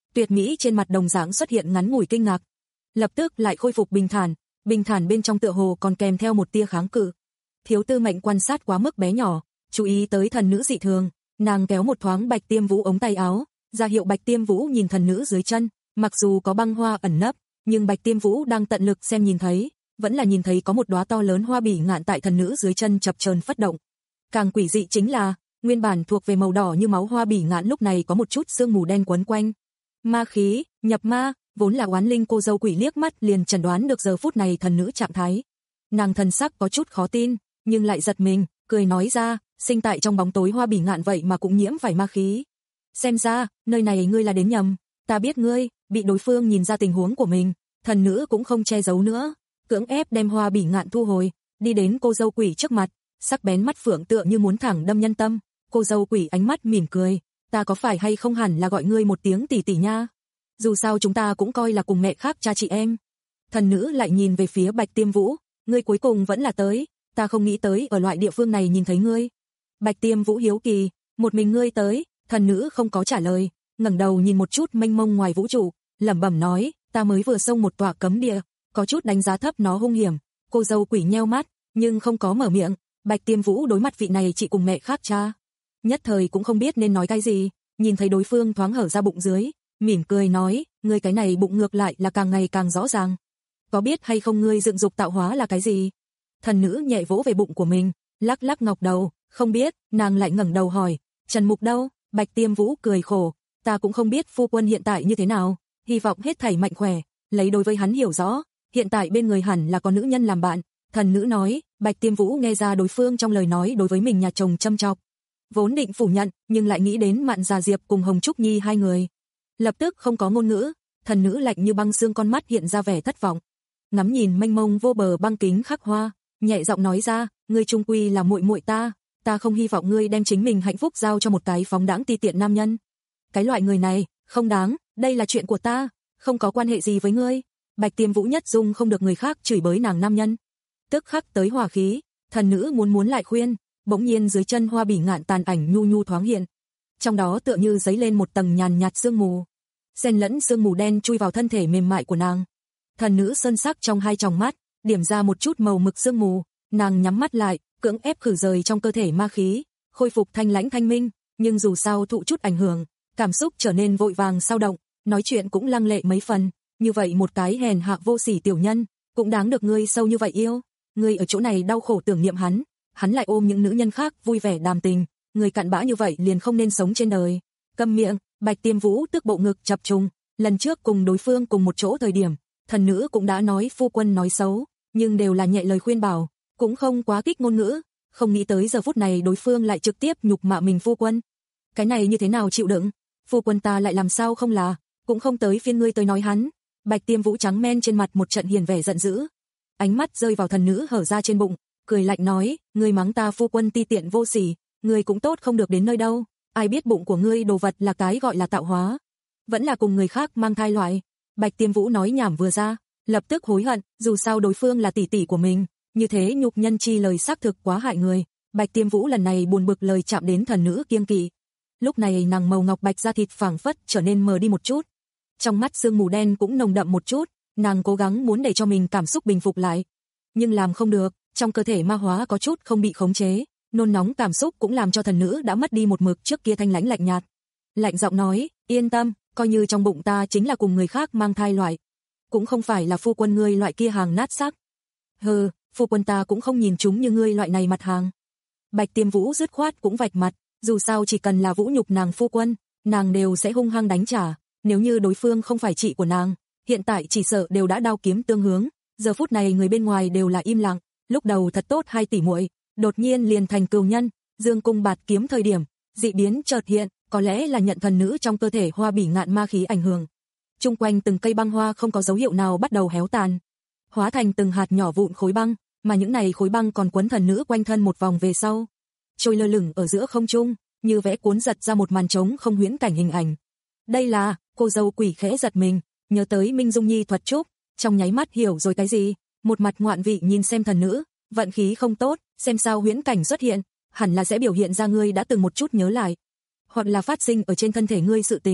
Tuyệt mỹ trên mặt đồng dạng xuất hiện ngắn ngủi kinh ngạc, lập tức lại khôi phục bình thản, bình thản bên trong tựa hồ còn kèm theo một tia kháng cự. Thiếu Tư Mệnh quan sát quá mức bé nhỏ, chú ý tới thần nữ dị thường, nàng kéo một thoáng Bạch Tiêm Vũ ống tay áo, ra hiệu Bạch Tiêm Vũ nhìn thần nữ dưới chân, mặc dù có băng hoa ẩn nấp, nhưng Bạch Tiêm Vũ đang tận lực xem nhìn thấy, vẫn là nhìn thấy có một đóa to lớn hoa bỉ ngạn tại thần nữ dưới chân chập chờn phất động. Càng quỷ dị chính là, nguyên bản thuộc về màu đỏ như máu hoa bỉ ngạn lúc này có một chút sương mù đen quấn quanh. Ma khí, nhập ma, vốn là oán linh cô dâu quỷ liếc mắt liền chẩn đoán được giờ phút này thần nữ trạng thái. Nàng thần sắc có chút khó tin, nhưng lại giật mình, cười nói ra, sinh tại trong bóng tối hoa bỉ ngạn vậy mà cũng nhiễm phải ma khí. Xem ra, nơi này ngươi là đến nhầm, ta biết ngươi, bị đối phương nhìn ra tình huống của mình, thần nữ cũng không che giấu nữa, cưỡng ép đem hoa bỉ ngạn thu hồi, đi đến cô dâu quỷ trước mặt, sắc bén mắt phượng tựa như muốn thẳng đâm nhân tâm. Cô dâu quỷ ánh mắt mỉm cười, ta có phải hay không hẳn là gọi ngươi một tiếng tỷ tỷ nha? Dù sao chúng ta cũng coi là cùng mẹ khác cha chị em. Thần nữ lại nhìn về phía Bạch Tiêm Vũ, ngươi cuối cùng vẫn là tới, ta không nghĩ tới ở loại địa phương này nhìn thấy ngươi. Bạch Tiêm Vũ hiếu kỳ, một mình ngươi tới, thần nữ không có trả lời, ngẩng đầu nhìn một chút mênh mông ngoài vũ trụ, lẩm bẩm nói, ta mới vừa xông một tọa cấm địa, có chút đánh giá thấp nó hung hiểm. Cô dâu quỷ nheo mắt, nhưng không có mở miệng. Bạch Tiêm Vũ đối mặt vị này chị cùng mẹ khác cha, nhất thời cũng không biết nên nói cái gì, nhìn thấy đối phương thoáng hở ra bụng dưới, mỉm cười nói, ngươi cái này bụng ngược lại là càng ngày càng rõ ràng. Có biết hay không ngươi dựng dục tạo hóa là cái gì? Thần nữ nhẹ vỗ về bụng của mình, lắc lắc ngọc đầu, không biết. Nàng lại ngẩng đầu hỏi, Trần Mục đâu? Bạch Tiêm Vũ cười khổ, ta cũng không biết phu quân hiện tại như thế nào, hy vọng hết thảy mạnh khỏe. Lấy đối với hắn hiểu rõ, hiện tại bên người hẳn là có nữ nhân làm bạn. Thần nữ nói. Bạch Tiêm Vũ nghe ra đối phương trong lời nói đối với mình nhà chồng châm chọc, vốn định phủ nhận, nhưng lại nghĩ đến Mạn Già Diệp cùng Hồng Trúc Nhi hai người, lập tức không có ngôn ngữ. Thần nữ lạnh như băng xương con mắt hiện ra vẻ thất vọng, ngắm nhìn mênh mông vô bờ băng kính khắc hoa, nhẹ giọng nói ra, ngươi trung quy là muội muội ta, ta không hy vọng ngươi đem chính mình hạnh phúc giao cho một cái phóng đãng ti tiện nam nhân. Cái loại người này, không đáng, đây là chuyện của ta, không có quan hệ gì với ngươi. Bạch Tiêm Vũ nhất dung không được người khác chửi bới nàng nam nhân, tức khắc tới hỏa khí. Thần nữ muốn muốn lại khuyên, bỗng nhiên dưới chân hoa bỉ ngạn tàn ảnh nhu nhu thoáng hiện, trong đó tựa như giấy lên một tầng nhàn nhạt sương mù, xen lẫn sương mù đen chui vào thân thể mềm mại của nàng. Thần nữ sơn sắc trong hai tròng mắt, điểm ra một chút màu mực sương mù, nàng nhắm mắt lại, cưỡng ép khử rời trong cơ thể ma khí, khôi phục thanh lãnh thanh minh, nhưng dù sao thụ chút ảnh hưởng, cảm xúc trở nên vội vàng sao động, nói chuyện cũng lăng lệ mấy phần, như vậy một cái hèn hạ vô sỉ tiểu nhân, cũng đáng được ngươi sâu như vậy yêu. Ngươi ở chỗ này đau khổ tưởng niệm hắn, hắn lại ôm những nữ nhân khác vui vẻ đàm tình, người cặn bã như vậy liền không nên sống trên đời. Câm miệng. Bạch Tiêm Vũ tức bộ ngực chập trùng, lần trước cùng đối phương cùng một chỗ thời điểm, thần nữ cũng đã nói phu quân nói xấu, nhưng đều là nhẹ lời khuyên bảo, cũng không quá kích ngôn ngữ, không nghĩ tới giờ phút này đối phương lại trực tiếp nhục mạ mình phu quân. Cái này như thế nào chịu đựng? Phu quân ta lại làm sao không là, cũng không tới phiên ngươi tới nói hắn. Bạch Tiêm Vũ trắng men trên mặt một trận hiền vẻ giận dữ, ánh mắt rơi vào thần nữ hở ra trên bụng, cười lạnh nói, ngươi mắng ta phu quân ti tiện vô sỉ, ngươi cũng tốt không được đến nơi đâu, ai biết bụng của ngươi đồ vật là cái gọi là tạo hóa, vẫn là cùng người khác mang thai loại. Bạch Tiêm Vũ nói nhảm vừa ra, lập tức hối hận, dù sao đối phương là tỷ tỷ của mình, như thế nhục nhân chi lời xác thực quá hại người. Bạch Tiêm Vũ lần này buồn bực lời chạm đến thần nữ kiêng kỵ. Lúc này nàng màu ngọc bạch da thịt phảng phất trở nên mờ đi một chút, trong mắt sương mù đen cũng nồng đậm một chút, nàng cố gắng muốn để cho mình cảm xúc bình phục lại, nhưng làm không được, trong cơ thể ma hóa có chút không bị khống chế, nôn nóng cảm xúc cũng làm cho thần nữ đã mất đi một mực trước kia thanh lãnh lạnh nhạt. Lạnh giọng nói, yên tâm, coi như trong bụng ta chính là cùng người khác mang thai loại, cũng không phải là phu quân ngươi loại kia hàng nát sắc. Hừ, phu quân ta cũng không nhìn chúng như ngươi loại này mặt hàng. Bạch Tiêm Vũ dứt khoát cũng vạch mặt, dù sao chỉ cần là vũ nhục nàng phu quân, nàng đều sẽ hung hăng đánh trả, nếu như đối phương không phải chị của nàng, hiện tại chỉ sợ đều đã đao kiếm tương hướng. Giờ phút này người bên ngoài đều là im lặng, lúc đầu thật tốt hai tỷ muội, đột nhiên liền thành cừu nhân, dương cung bạt kiếm thời điểm, dị biến chợt hiện, có lẽ là nhận thần nữ trong cơ thể hoa bỉ ngạn ma khí ảnh hưởng. Chung quanh từng cây băng hoa không có dấu hiệu nào bắt đầu héo tàn, hóa thành từng hạt nhỏ vụn khối băng, mà những này khối băng còn quấn thần nữ quanh thân một vòng về sau, trôi lơ lửng ở giữa không trung, như vẽ cuốn giật ra một màn trống không huyễn cảnh hình ảnh. Đây là, cô dâu quỷ khẽ giật mình, nhớ tới Minh Dung Nhi thuật trúc, trong nháy mắt hiểu rồi cái gì, một mặt ngoạn vị nhìn xem thần nữ, vận khí không tốt, xem sao huyễn cảnh xuất hiện, hẳn là sẽ biểu hiện ra ngươi đã từng một chút nhớ lại, hoặc là phát sinh ở trên thân thể ngươi sự tình,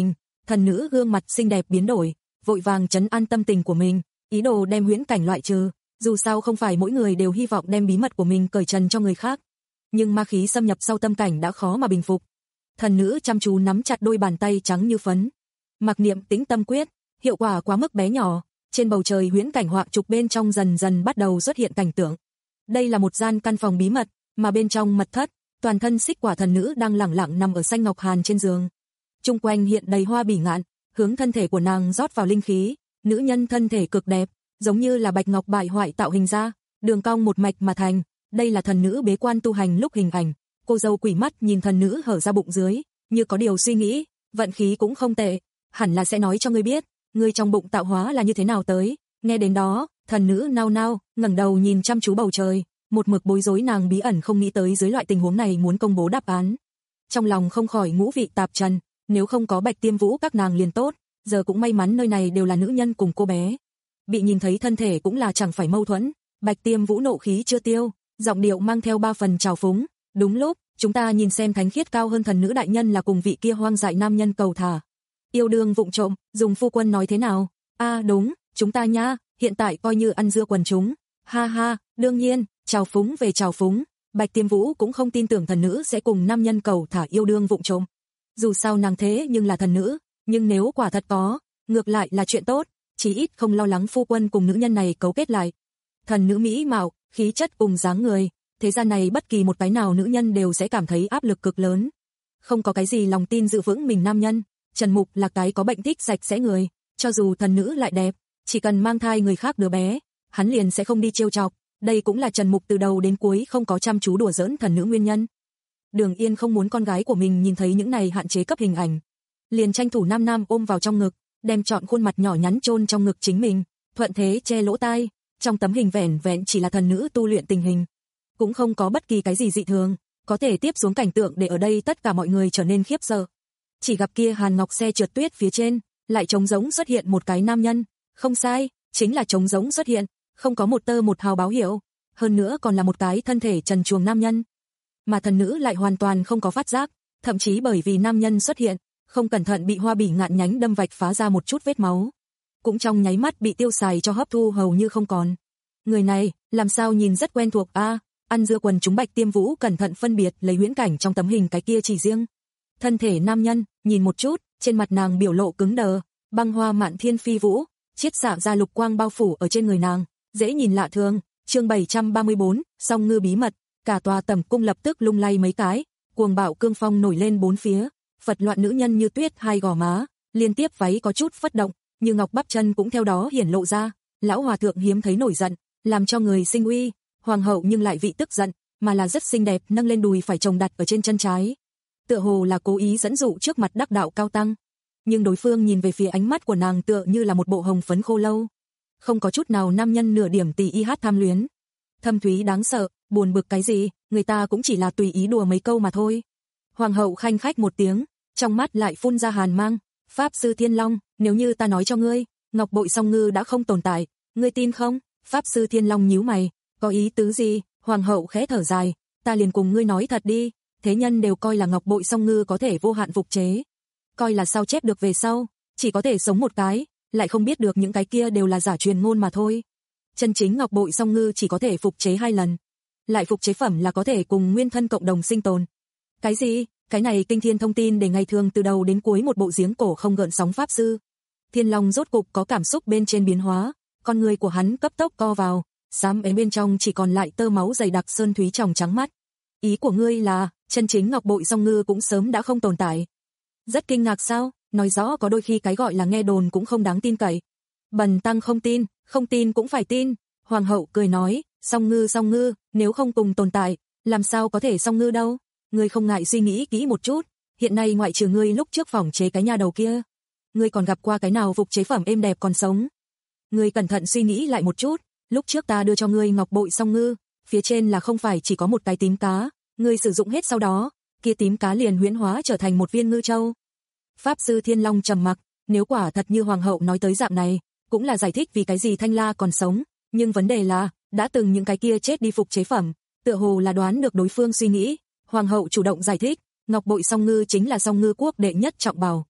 Thần nữ gương mặt xinh đẹp biến đổi, vội vàng trấn an tâm tình của mình, ý đồ đem huyễn cảnh loại trừ, dù sao không phải mỗi người đều hy vọng đem bí mật của mình cởi trần cho người khác. Nhưng ma khí xâm nhập sau tâm cảnh đã khó mà bình phục. Thần nữ chăm chú nắm chặt đôi bàn tay trắng như phấn. Mặc niệm tĩnh tâm quyết, hiệu quả quá mức bé nhỏ, trên bầu trời huyễn cảnh họa trục bên trong dần dần bắt đầu xuất hiện cảnh tượng. Đây là một gian căn phòng bí mật, mà bên trong mật thất, toàn thân xích quả thần nữ đang lẳng lặng nằm ở xanh ngọc hàn trên giường. Trung quanh hiện đầy hoa bỉ ngạn, hướng thân thể của nàng rót vào linh khí, nữ nhân thân thể cực đẹp, giống như là bạch ngọc bại hoại tạo hình ra, đường cong một mạch mà thành, đây là thần nữ bế quan tu hành lúc hình ảnh. Cô dâu quỷ mắt nhìn thần nữ hở ra bụng dưới, như có điều suy nghĩ, vận khí cũng không tệ, hẳn là sẽ nói cho ngươi biết, ngươi trong bụng tạo hóa là như thế nào tới. Nghe đến đó, thần nữ nao nao, ngẩng đầu nhìn chăm chú bầu trời, một mực bối rối nàng bí ẩn không nghĩ tới dưới loại tình huống này muốn công bố đáp án. Trong lòng không khỏi ngũ vị tạp trần, nếu không có Bạch Tiêm Vũ các nàng liền tốt, giờ cũng may mắn nơi này đều là nữ nhân cùng cô bé. Bị nhìn thấy thân thể cũng là chẳng phải mâu thuẫn, Bạch Tiêm Vũ nộ khí chưa tiêu, giọng điệu mang theo ba phần trào phúng, đúng lúc, chúng ta nhìn xem thánh khiết cao hơn thần nữ đại nhân là cùng vị kia hoang dại nam nhân cầu thả. Yêu đương vụng trộm, dùng phu quân nói thế nào? A à, đúng, chúng ta nha, hiện tại coi như ăn dưa quần chúng. Ha ha, đương nhiên, trào phúng về trào phúng, Bạch Tiêm Vũ cũng không tin tưởng thần nữ sẽ cùng nam nhân cầu thả yêu đương vụng trộm. Dù sao nàng thế nhưng là thần nữ, nhưng nếu quả thật có, ngược lại là chuyện tốt, chí ít không lo lắng phu quân cùng nữ nhân này cấu kết lại. Thần nữ mỹ mạo, khí chất cùng dáng người, thế gian này bất kỳ một cái nào nữ nhân đều sẽ cảm thấy áp lực cực lớn. Không có cái gì lòng tin giữ vững mình nam nhân, Trần Mục là cái có bệnh thích sạch sẽ người, cho dù thần nữ lại đẹp, chỉ cần mang thai người khác đứa bé, hắn liền sẽ không đi trêu chọc, đây cũng là Trần Mục từ đầu đến cuối không có chăm chú đùa giỡn thần nữ nguyên nhân. Đường Yên không muốn con gái của mình nhìn thấy những này hạn chế cấp hình ảnh, liền tranh thủ nam nam ôm vào trong ngực, đem trọn khuôn mặt nhỏ nhắn chôn trong ngực chính mình, thuận thế che lỗ tai, trong tấm hình vẻn vẹn chỉ là thần nữ tu luyện tình hình, cũng không có bất kỳ cái gì dị thường, có thể tiếp xuống cảnh tượng để ở đây tất cả mọi người trở nên khiếp sợ. Chỉ gặp kia Hàn Ngọc xe trượt tuyết phía trên, lại trống rỗng xuất hiện một cái nam nhân, không sai, chính là trống rỗng xuất hiện, không có một tơ một hào báo hiệu, hơn nữa còn là một cái thân thể trần truồng nam nhân. Mà thần nữ lại hoàn toàn không có phát giác, thậm chí bởi vì nam nhân xuất hiện, không cẩn thận bị hoa bỉ ngạn nhánh đâm vạch phá ra một chút vết máu, cũng trong nháy mắt bị tiêu xài cho hấp thu hầu như không còn. Người này, làm sao nhìn rất quen thuộc a, à, ăn dưa quần chúng Bạch Tiêm Vũ cẩn thận phân biệt lấy huyễn cảnh trong tấm hình cái kia chỉ riêng. Thân thể nam nhân, nhìn một chút, trên mặt nàng biểu lộ cứng đờ, băng hoa mạn thiên phi vũ, chiết xạ ra lục quang bao phủ ở trên người nàng, dễ nhìn lạ thường. Chương bảy trăm ba mươi bốn, song ngư bí mật, cả tòa tẩm cung lập tức lung lay mấy cái, cuồng bạo cương phong nổi lên bốn phía, Phật loạn nữ nhân như tuyết hai gò má, liên tiếp váy có chút phất động, như ngọc bắp chân cũng theo đó hiển lộ ra, lão hòa thượng hiếm thấy nổi giận, làm cho người sinh uy, hoàng hậu nhưng lại vị tức giận, mà là rất xinh đẹp, nâng lên đùi phải chồng đặt ở trên chân trái, tựa hồ là cố ý dẫn dụ trước mặt đắc đạo cao tăng, nhưng đối phương nhìn về phía ánh mắt của nàng tựa như là một bộ hồng phấn khô lâu, không có chút nào nam nhân nửa điểm tỳ y hát tham luyến, thâm thúy đáng sợ, buồn bực cái gì, người ta cũng chỉ là tùy ý đùa mấy câu mà thôi. Hoàng hậu khanh khách một tiếng, trong mắt lại phun ra hàn mang, Pháp sư Thiên Long, nếu như ta nói cho ngươi, ngọc bội song ngư đã không tồn tại, ngươi tin không? Pháp sư Thiên Long nhíu mày, có ý tứ gì? Hoàng hậu khẽ thở dài, ta liền cùng ngươi nói thật đi, thế nhân đều coi là ngọc bội song ngư có thể vô hạn phục chế, coi là sao chép được về sau, chỉ có thể sống một cái, lại không biết được những cái kia đều là giả truyền ngôn mà thôi. Chân chính ngọc bội song ngư chỉ có thể phục chế hai lần, lại phục chế phẩm là có thể cùng nguyên thân cộng đồng sinh tồn. Cái gì? Cái này kinh thiên thông tin để ngày thường từ đầu đến cuối một bộ giếng cổ không gợn sóng pháp sư. Thiên Long rốt cục có cảm xúc bên trên biến hóa, con người của hắn cấp tốc co vào, xám ếm bên trong chỉ còn lại tơ máu dày đặc sơn thúy tròng trắng mắt. Ý của ngươi là, chân chính ngọc bội song ngư cũng sớm đã không tồn tại. Rất kinh ngạc sao? Nói rõ có đôi khi cái gọi là nghe đồn cũng không đáng tin cậy. Bần tăng không tin, không tin cũng phải tin. Hoàng hậu cười nói, song ngư song ngư, nếu không cùng tồn tại, làm sao có thể song ngư đâu? Ngươi không ngại suy nghĩ kỹ một chút, hiện nay ngoại trừ ngươi lúc trước phỏng chế cái nhà đầu kia, ngươi còn gặp qua cái nào phục chế phẩm êm đẹp còn sống? Ngươi cẩn thận suy nghĩ lại một chút, lúc trước ta đưa cho ngươi ngọc bội song ngư, phía trên là không phải chỉ có một cái tím cá, ngươi sử dụng hết sau đó, kia tím cá liền huyễn hóa trở thành một viên ngư châu. Pháp sư Thiên Long trầm mặc, nếu quả thật như hoàng hậu nói tới dạng này, cũng là giải thích vì cái gì Thanh La còn sống, nhưng vấn đề là, đã từng những cái kia chết đi phục chế phẩm, tựa hồ là đoán được đối phương suy nghĩ. Hoàng hậu chủ động giải thích, ngọc bội song ngư chính là song ngư quốc đệ nhất trọng bảo.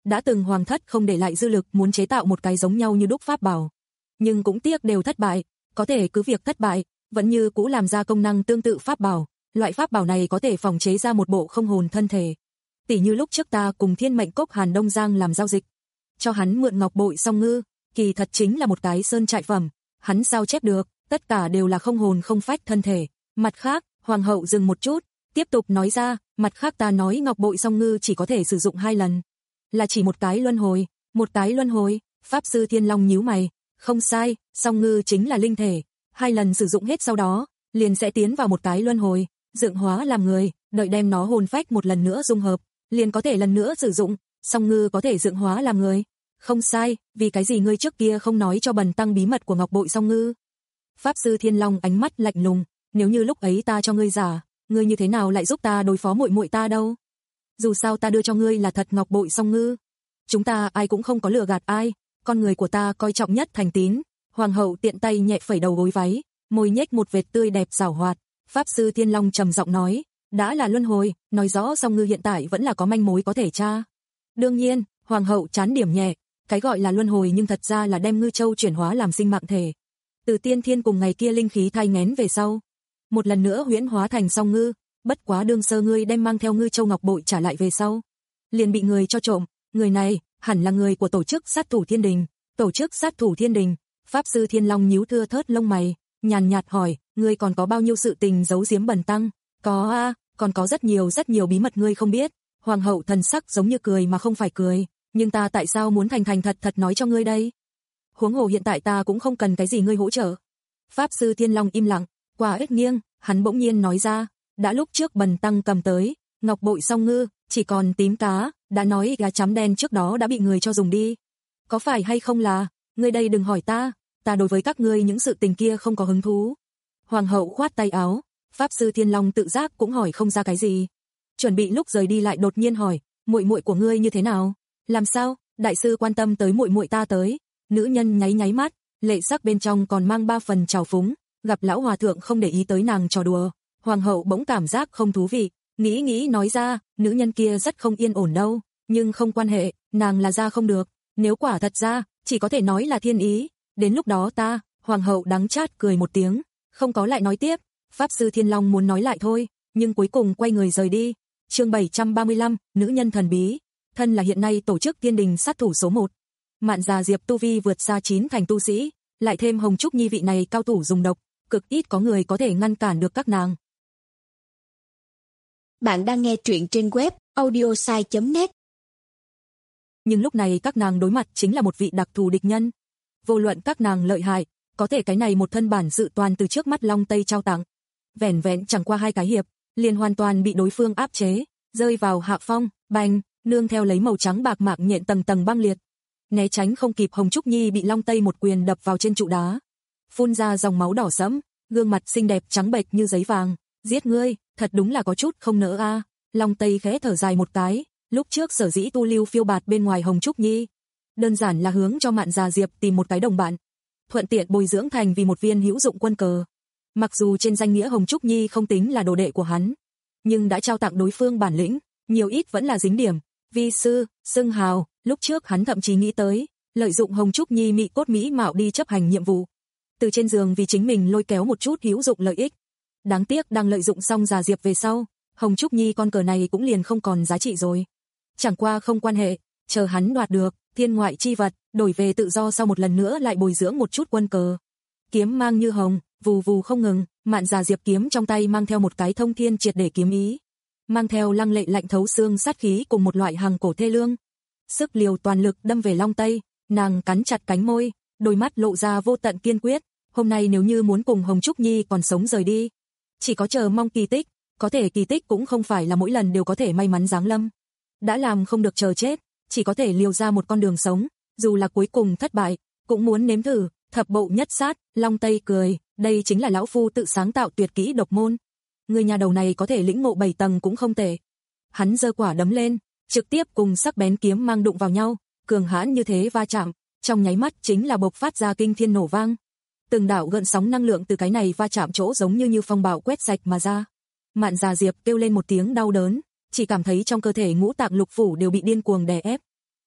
đã từng hoàng thất không để lại dư lực muốn chế tạo một cái giống nhau như đúc pháp bảo. Nhưng cũng tiếc đều thất bại, có thể cứ việc thất bại, vẫn như cũ làm ra công năng tương tự pháp bảo, loại pháp bảo này có thể phòng chế ra một bộ không hồn thân thể. Tỷ như lúc trước ta cùng Thiên Mệnh Cốc Hàn Đông Giang làm giao dịch, cho hắn mượn ngọc bội song ngư, kỳ thật chính là một cái sơn trại phẩm, hắn sao chép được, tất cả đều là không hồn không phách thân thể. Mặt khác, hoàng hậu dừng một chút, tiếp tục nói ra, mặt khác ta nói ngọc bội song ngư chỉ có thể sử dụng hai lần, là chỉ một cái luân hồi, một cái luân hồi. Pháp sư Thiên Long nhíu mày, không sai, song ngư chính là linh thể, hai lần sử dụng hết sau đó, liền sẽ tiến vào một cái luân hồi, dựng hóa làm người, đợi đem nó hồn phách một lần nữa dung hợp, liền có thể lần nữa sử dụng, song ngư có thể dựng hóa làm người. Không sai, vì cái gì ngươi trước kia không nói cho bần tăng bí mật của ngọc bội song ngư? Pháp sư Thiên Long ánh mắt lạnh lùng, nếu như lúc ấy ta cho ngươi giả, ngươi như thế nào lại giúp ta đối phó muội muội ta đâu? Dù sao ta đưa cho ngươi là thật ngọc bội song ngư. Chúng ta ai cũng không có lừa gạt ai, con người của ta coi trọng nhất thành tín. Hoàng hậu tiện tay nhẹ phẩy đầu gối váy, môi nhếch một vệt tươi đẹp giảo hoạt. Pháp sư Thiên Long trầm giọng nói, đã là luân hồi, nói rõ song ngư hiện tại vẫn là có manh mối có thể tra. Đương nhiên, hoàng hậu chán điểm nhẹ, cái gọi là luân hồi nhưng thật ra là đem ngư châu chuyển hóa làm sinh mạng thể. Từ tiên thiên cùng ngày kia linh khí thai nghén về sau, một lần nữa huyễn hóa thành song ngư, bất quá đương sơ ngươi đem mang theo ngư châu ngọc bội trả lại về sau, liền bị người cho trộm, người này hẳn là người của tổ chức sát thủ Thiên Đình. Tổ chức sát thủ Thiên Đình? Pháp sư Thiên Long nhíu thưa thớt lông mày, nhàn nhạt hỏi, ngươi còn có bao nhiêu sự tình giấu giếm bần tăng? Có a, à, còn có rất nhiều rất nhiều bí mật ngươi không biết. Hoàng hậu thần sắc giống như cười mà không phải cười, nhưng ta tại sao muốn thành thành thật thật nói cho ngươi đây? Huống hồ hiện tại ta cũng không cần cái gì ngươi hỗ trợ. Pháp sư Thiên Long im lặng, qua ít nghiêng, hắn bỗng nhiên nói ra, đã lúc trước bần tăng cầm tới, ngọc bội song ngư, chỉ còn tím cá, đã nói gà chấm đen trước đó đã bị người cho dùng đi. Có phải hay không là, ngươi đây đừng hỏi ta, ta đối với các ngươi những sự tình kia không có hứng thú. Hoàng hậu khoát tay áo, Pháp sư Thiên Long tự giác cũng hỏi không ra cái gì. Chuẩn bị lúc rời đi lại đột nhiên hỏi, muội muội của ngươi như thế nào? Làm sao? Đại sư quan tâm tới muội muội ta tới. Nữ nhân nháy nháy mắt, lệ sắc bên trong còn mang ba phần trào phúng, gặp lão hòa thượng không để ý tới nàng trò đùa. Hoàng hậu bỗng cảm giác không thú vị, nghĩ nghĩ nói ra, nữ nhân kia rất không yên ổn đâu, nhưng không quan hệ, nàng là ra không được, nếu quả thật ra, chỉ có thể nói là thiên ý, đến lúc đó ta, hoàng hậu đắng chát cười một tiếng, không có lại nói tiếp. Pháp sư Thiên Long muốn nói lại thôi, nhưng cuối cùng quay người rời đi. Chương bảy trăm ba mươi lăm, nữ nhân thần bí, thân là hiện nay tổ chức Thiên Đình sát thủ số một. Mạn Già Diệp tu vi vượt xa chín thành tu sĩ, lại thêm Hồng Trúc Nhi vị này cao thủ dùng độc, cực ít có người có thể ngăn cản được các nàng. Bạn đang nghe truyện trên web audiosai chấm net. Nhưng lúc này các nàng đối mặt chính là một vị đặc thù địch nhân. Vô luận các nàng lợi hại, có thể cái này một thân bản sự toàn từ trước mắt Long Tây trao tặng. Vẻn vẹn chẳng qua hai cái hiệp, liền hoàn toàn bị đối phương áp chế, rơi vào hạ phong, bành, nương theo lấy màu trắng bạc mạc nhện tầng tầng băng liệt. Né tránh không kịp, Hồng Trúc Nhi bị Long Tây một quyền đập vào trên trụ đá, phun ra dòng máu đỏ sẫm, gương mặt xinh đẹp trắng bệch như giấy vàng. Giết ngươi, thật đúng là có chút không nỡ a. À. Long Tây khẽ thở dài một cái, lúc trước sở dĩ tu lưu phiêu bạt bên ngoài Hồng Trúc Nhi, đơn giản là hướng cho Mạn Già Diệp tìm một cái đồng bạn, thuận tiện bồi dưỡng thành vì một viên hữu dụng quân cờ. Mặc dù trên danh nghĩa Hồng Trúc Nhi không tính là đồ đệ của hắn, nhưng đã trao tặng đối phương bản lĩnh, nhiều ít vẫn là dính điểm. Vi sư, xưng hào, lúc trước hắn thậm chí nghĩ tới, lợi dụng Hồng Trúc Nhi mị cốt mỹ mạo đi chấp hành nhiệm vụ. Từ trên giường vì chính mình lôi kéo một chút hữu dụng lợi ích. Đáng tiếc đang lợi dụng xong Già Diệp về sau, Hồng Trúc Nhi con cờ này cũng liền không còn giá trị rồi. Chẳng qua không quan hệ, chờ hắn đoạt được thiên ngoại chi vật, đổi về tự do sau một lần nữa lại bồi dưỡng một chút quân cờ. Kiếm mang như hồng, vù vù không ngừng, Mạn Già Diệp kiếm trong tay mang theo một cái thông thiên triệt để kiếm ý, mang theo lăng lệ lạnh thấu xương sát khí cùng một loại hàng cổ thê lương. Sức liều toàn lực đâm về Long Tây, nàng cắn chặt cánh môi, đôi mắt lộ ra vô tận kiên quyết, hôm nay nếu như muốn cùng Hồng Trúc Nhi còn sống rời đi, chỉ có chờ mong kỳ tích, có thể kỳ tích cũng không phải là mỗi lần đều có thể may mắn giáng lâm. Đã làm không được chờ chết, chỉ có thể liều ra một con đường sống, dù là cuối cùng thất bại, cũng muốn nếm thử, thập bộ nhất sát. Long Tây cười, đây chính là lão phu tự sáng tạo tuyệt kỹ độc môn. Người nhà đầu này có thể lĩnh ngộ bảy tầng cũng không tệ. Hắn giơ quả đấm lên, trực tiếp cùng sắc bén kiếm mang đụng vào nhau, cường hãn như thế va chạm, trong nháy mắt chính là bộc phát ra kinh thiên nổ vang. Từng đạo gợn sóng năng lượng từ cái này va chạm chỗ giống như như phong bạo quét sạch mà ra. Mạn Già Diệp kêu lên một tiếng đau đớn, chỉ cảm thấy trong cơ thể ngũ tạng lục phủ đều bị điên cuồng đè ép.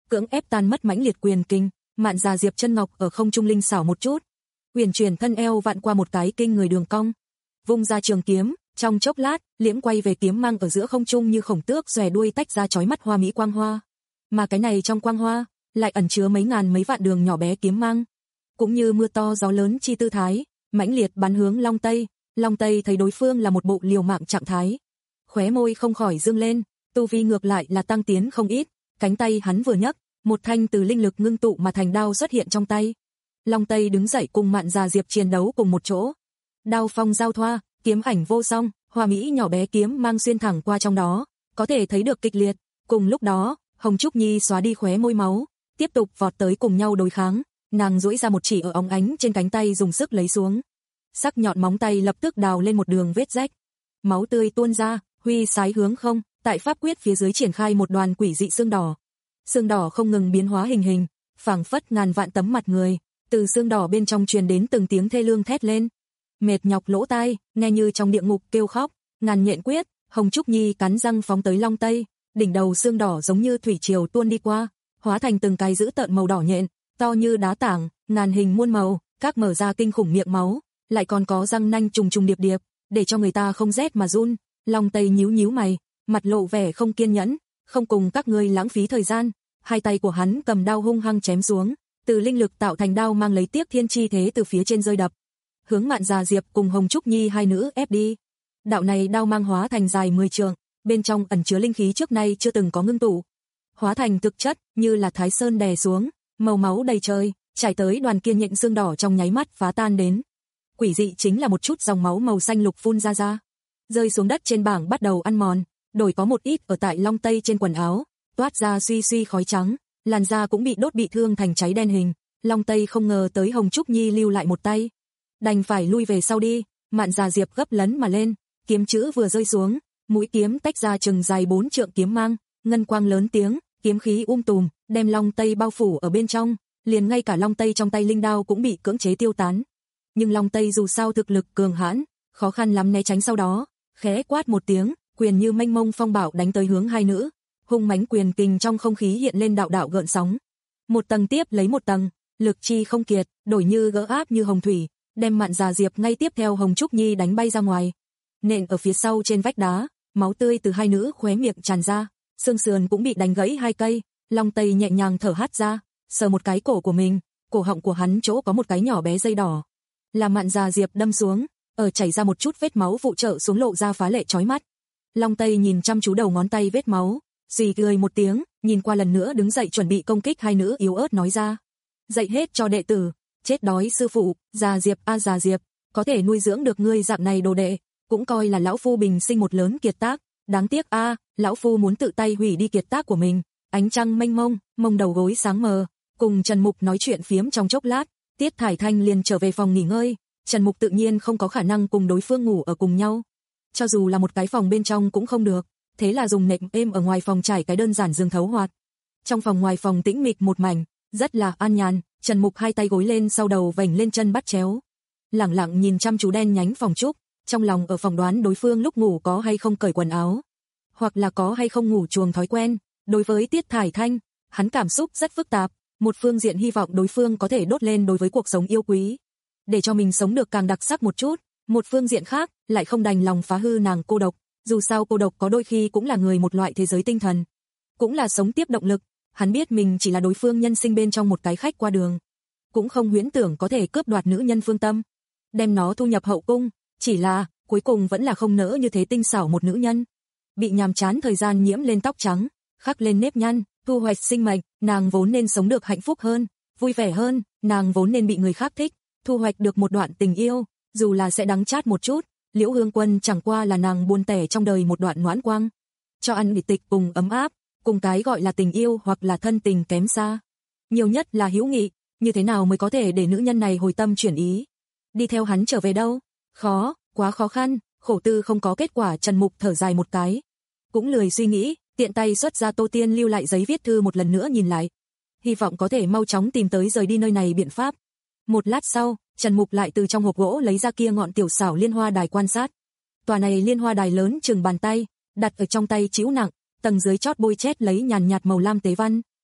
cưỡng ép tan mất mãnh liệt quyền kinh, Mạn Già Diệp chân ngọc ở không trung linh xảo một chút, huyền chuyển thân eo vặn qua một cái kinh người đường cong, vung ra trường kiếm, trong chốc lát, liễm quay về kiếm mang ở giữa không trung như khổng tước xòe đuôi tách ra chói mắt hoa mỹ quang hoa. Mà cái này trong quang hoa, lại ẩn chứa mấy ngàn mấy vạn đường nhỏ bé kiếm mang, cũng như mưa to gió lớn chi tư thái, mãnh liệt bắn hướng Long Tây. Long Tây thấy đối phương là một bộ liều mạng trạng thái, khóe môi không khỏi dương lên, tu vi ngược lại là tăng tiến không ít, cánh tay hắn vừa nhấc, một thanh từ linh lực ngưng tụ mà thành đao xuất hiện trong tay. Long Tây đứng dậy cùng Mạn Già Diệp chiến đấu cùng một chỗ. Đao phong giao thoa, kiếm ảnh vô song, hoa mỹ nhỏ bé kiếm mang xuyên thẳng qua trong đó, có thể thấy được kịch liệt. Cùng lúc đó, Hồng Trúc Nhi xóa đi khóe môi máu, tiếp tục vọt tới cùng nhau đối kháng, nàng duỗi ra một chỉ ở óng ánh trên cánh tay dùng sức lấy xuống. Sắc nhọn móng tay lập tức đào lên một đường vết rách. Máu tươi tuôn ra, huy sái hướng không, tại pháp quyết phía dưới triển khai một đoàn quỷ dị xương đỏ. Xương đỏ không ngừng biến hóa hình hình, phảng phất ngàn vạn tấm mặt người, từ xương đỏ bên trong truyền đến từng tiếng thê lương thét lên. Mệt nhọc lỗ tai, nghe như trong địa ngục kêu khóc, ngàn nhện quyết, Hồng Trúc Nhi cắn răng phóng tới Long Tây, đỉnh đầu xương đỏ giống như thủy triều tuôn đi qua, hóa thành từng cái dữ tợn màu đỏ nhện, to như đá tảng, ngàn hình muôn màu, các mở ra kinh khủng miệng máu, lại còn có răng nanh trùng trùng điệp điệp, để cho người ta không rét mà run. Long Tây nhíu nhíu mày, mặt lộ vẻ không kiên nhẫn, không cùng các ngươi lãng phí thời gian. Hai tay của hắn cầm đao hung hăng chém xuống, từ linh lực tạo thành đao mang lấy tiếp thiên chi thế từ phía trên rơi đập, hướng Mạn Già Diệp cùng Hồng Trúc Nhi hai nữ ép đi. Đạo này đao mang hóa thành dài mười trượng, bên trong ẩn chứa linh khí trước nay chưa từng có ngưng tụ, hóa thành thực chất, như là Thái Sơn đè xuống, màu máu đầy trời, trải tới đoàn kia nhện xương đỏ trong nháy mắt phá tan đến. Quỷ dị chính là một chút dòng máu màu xanh lục phun ra ra, rơi xuống đất trên bảng bắt đầu ăn mòn, đổi có một ít ở tại Long Tây trên quần áo, toát ra suy suy khói trắng, làn da cũng bị đốt bị thương thành cháy đen hình. Long Tây không ngờ tới Hồng Trúc Nhi lưu lại một tay, đành phải lui về sau đi. Mạn Già Diệp gấp lấn mà lên, kiếm chữ vừa rơi xuống, mũi kiếm tách ra chừng dài bốn trượng kiếm mang, ngân quang lớn tiếng, kiếm khí um tùm, đem Long Tây bao phủ ở bên trong, liền ngay cả Long Tây trong tay linh đao cũng bị cưỡng chế tiêu tán. Nhưng Long Tây dù sao thực lực cường hãn, khó khăn lắm né tránh, sau đó khẽ quát một tiếng, quyền như mênh mông phong bạo đánh tới hướng hai nữ, hung mãnh quyền kình trong không khí hiện lên đạo đạo gợn sóng, một tầng tiếp lấy một tầng, lực chi không kiệt, đổi như gỡ áp như hồng thủy, đem Mạn Già Diệp ngay tiếp theo Hồng Trúc Nhi đánh bay ra ngoài, nện ở phía sau trên vách đá, máu tươi từ hai nữ khóe miệng tràn ra, xương sườn cũng bị đánh gãy hai cây. Long Tây nhẹ nhàng thở hắt ra, sờ một cái cổ của mình, cổ họng của hắn chỗ có một cái nhỏ bé dây đỏ, là Mạn Già Diệp đâm xuống, ở chảy ra một chút vết máu phụ trợ xuống lộ ra phá lệ chói mắt. Long Tây nhìn chăm chú đầu ngón tay vết máu, xì cười một tiếng, nhìn qua lần nữa đứng dậy chuẩn bị công kích hai nữ yếu ớt nói ra: dạy hết cho đệ tử, chết đói sư phụ. Già Diệp a Già Diệp, có thể nuôi dưỡng được ngươi dạng này đồ đệ, cũng coi là lão phu bình sinh một lớn kiệt tác, đáng tiếc a, lão phu muốn tự tay hủy đi kiệt tác của mình. Ánh trăng mênh mông, mông đầu gối sáng mờ, cùng Trần Mục nói chuyện phiếm trong chốc lát, Tiết Thải Thanh liền trở về phòng nghỉ ngơi. Trần Mục tự nhiên không có khả năng cùng đối phương ngủ ở cùng nhau, cho dù là một cái phòng bên trong cũng không được, thế là dùng nệm êm ở ngoài phòng trải cái đơn giản giường thấu hoạt. Trong phòng ngoài phòng tĩnh mịch một mảnh, rất là an nhàn. Trần Mục hai tay gối lên sau đầu vành lên chân bắt chéo, lẳng lặng nhìn chăm chú đen nhánh phòng trúc, trong lòng ở phỏng đoán đối phương lúc ngủ có hay không cởi quần áo, hoặc là có hay không ngủ chuồng thói quen. Đối với Tiết Thải Thanh, hắn cảm xúc rất phức tạp, một phương diện hy vọng đối phương có thể đốt lên đối với cuộc sống yêu quý, để cho mình sống được càng đặc sắc một chút, một phương diện khác lại không đành lòng phá hư nàng cô độc, dù sao cô độc có đôi khi cũng là người một loại thế giới tinh thần, cũng là sống tiếp động lực. Hắn biết mình chỉ là đối phương nhân sinh bên trong một cái khách qua đường, cũng không huyễn tưởng có thể cướp đoạt nữ nhân phương tâm, đem nó thu nhập hậu cung, chỉ là cuối cùng vẫn là không nỡ như thế tinh xảo một nữ nhân, bị nhàm chán thời gian nhiễm lên tóc trắng, khắc lên nếp nhăn, thu hoạch sinh mệnh. Nàng vốn nên sống được hạnh phúc hơn, vui vẻ hơn, nàng vốn nên bị người khác thích, thu hoạch được một đoạn tình yêu, dù là sẽ đắng chát một chút. Liễu Hương Quân chẳng qua là nàng buồn tẻ trong đời một đoạn noãn quang, cho ăn bị tịch cùng ấm áp, cùng cái gọi là tình yêu hoặc là thân tình kém xa, nhiều nhất là hữu nghị. Như thế nào mới có thể để nữ nhân này hồi tâm chuyển ý, đi theo hắn trở về đâu? Khó, quá khó khăn, khổ tư không có kết quả. Trần Mục thở dài một cái, cũng lười suy nghĩ, tiện tay xuất ra Tô Tiên lưu lại giấy viết thư một lần nữa nhìn lại, hy vọng có thể mau chóng tìm tới rời đi nơi này biện pháp. Một lát sau, Trần Mục lại từ trong hộp gỗ lấy ra kia ngọn tiểu xảo liên hoa đài quan sát. Tòa này liên hoa đài lớn chừng bàn tay, đặt ở trong tay chĩu nặng, tầng dưới chót bôi chét lấy nhàn nhạt màu lam tế văn.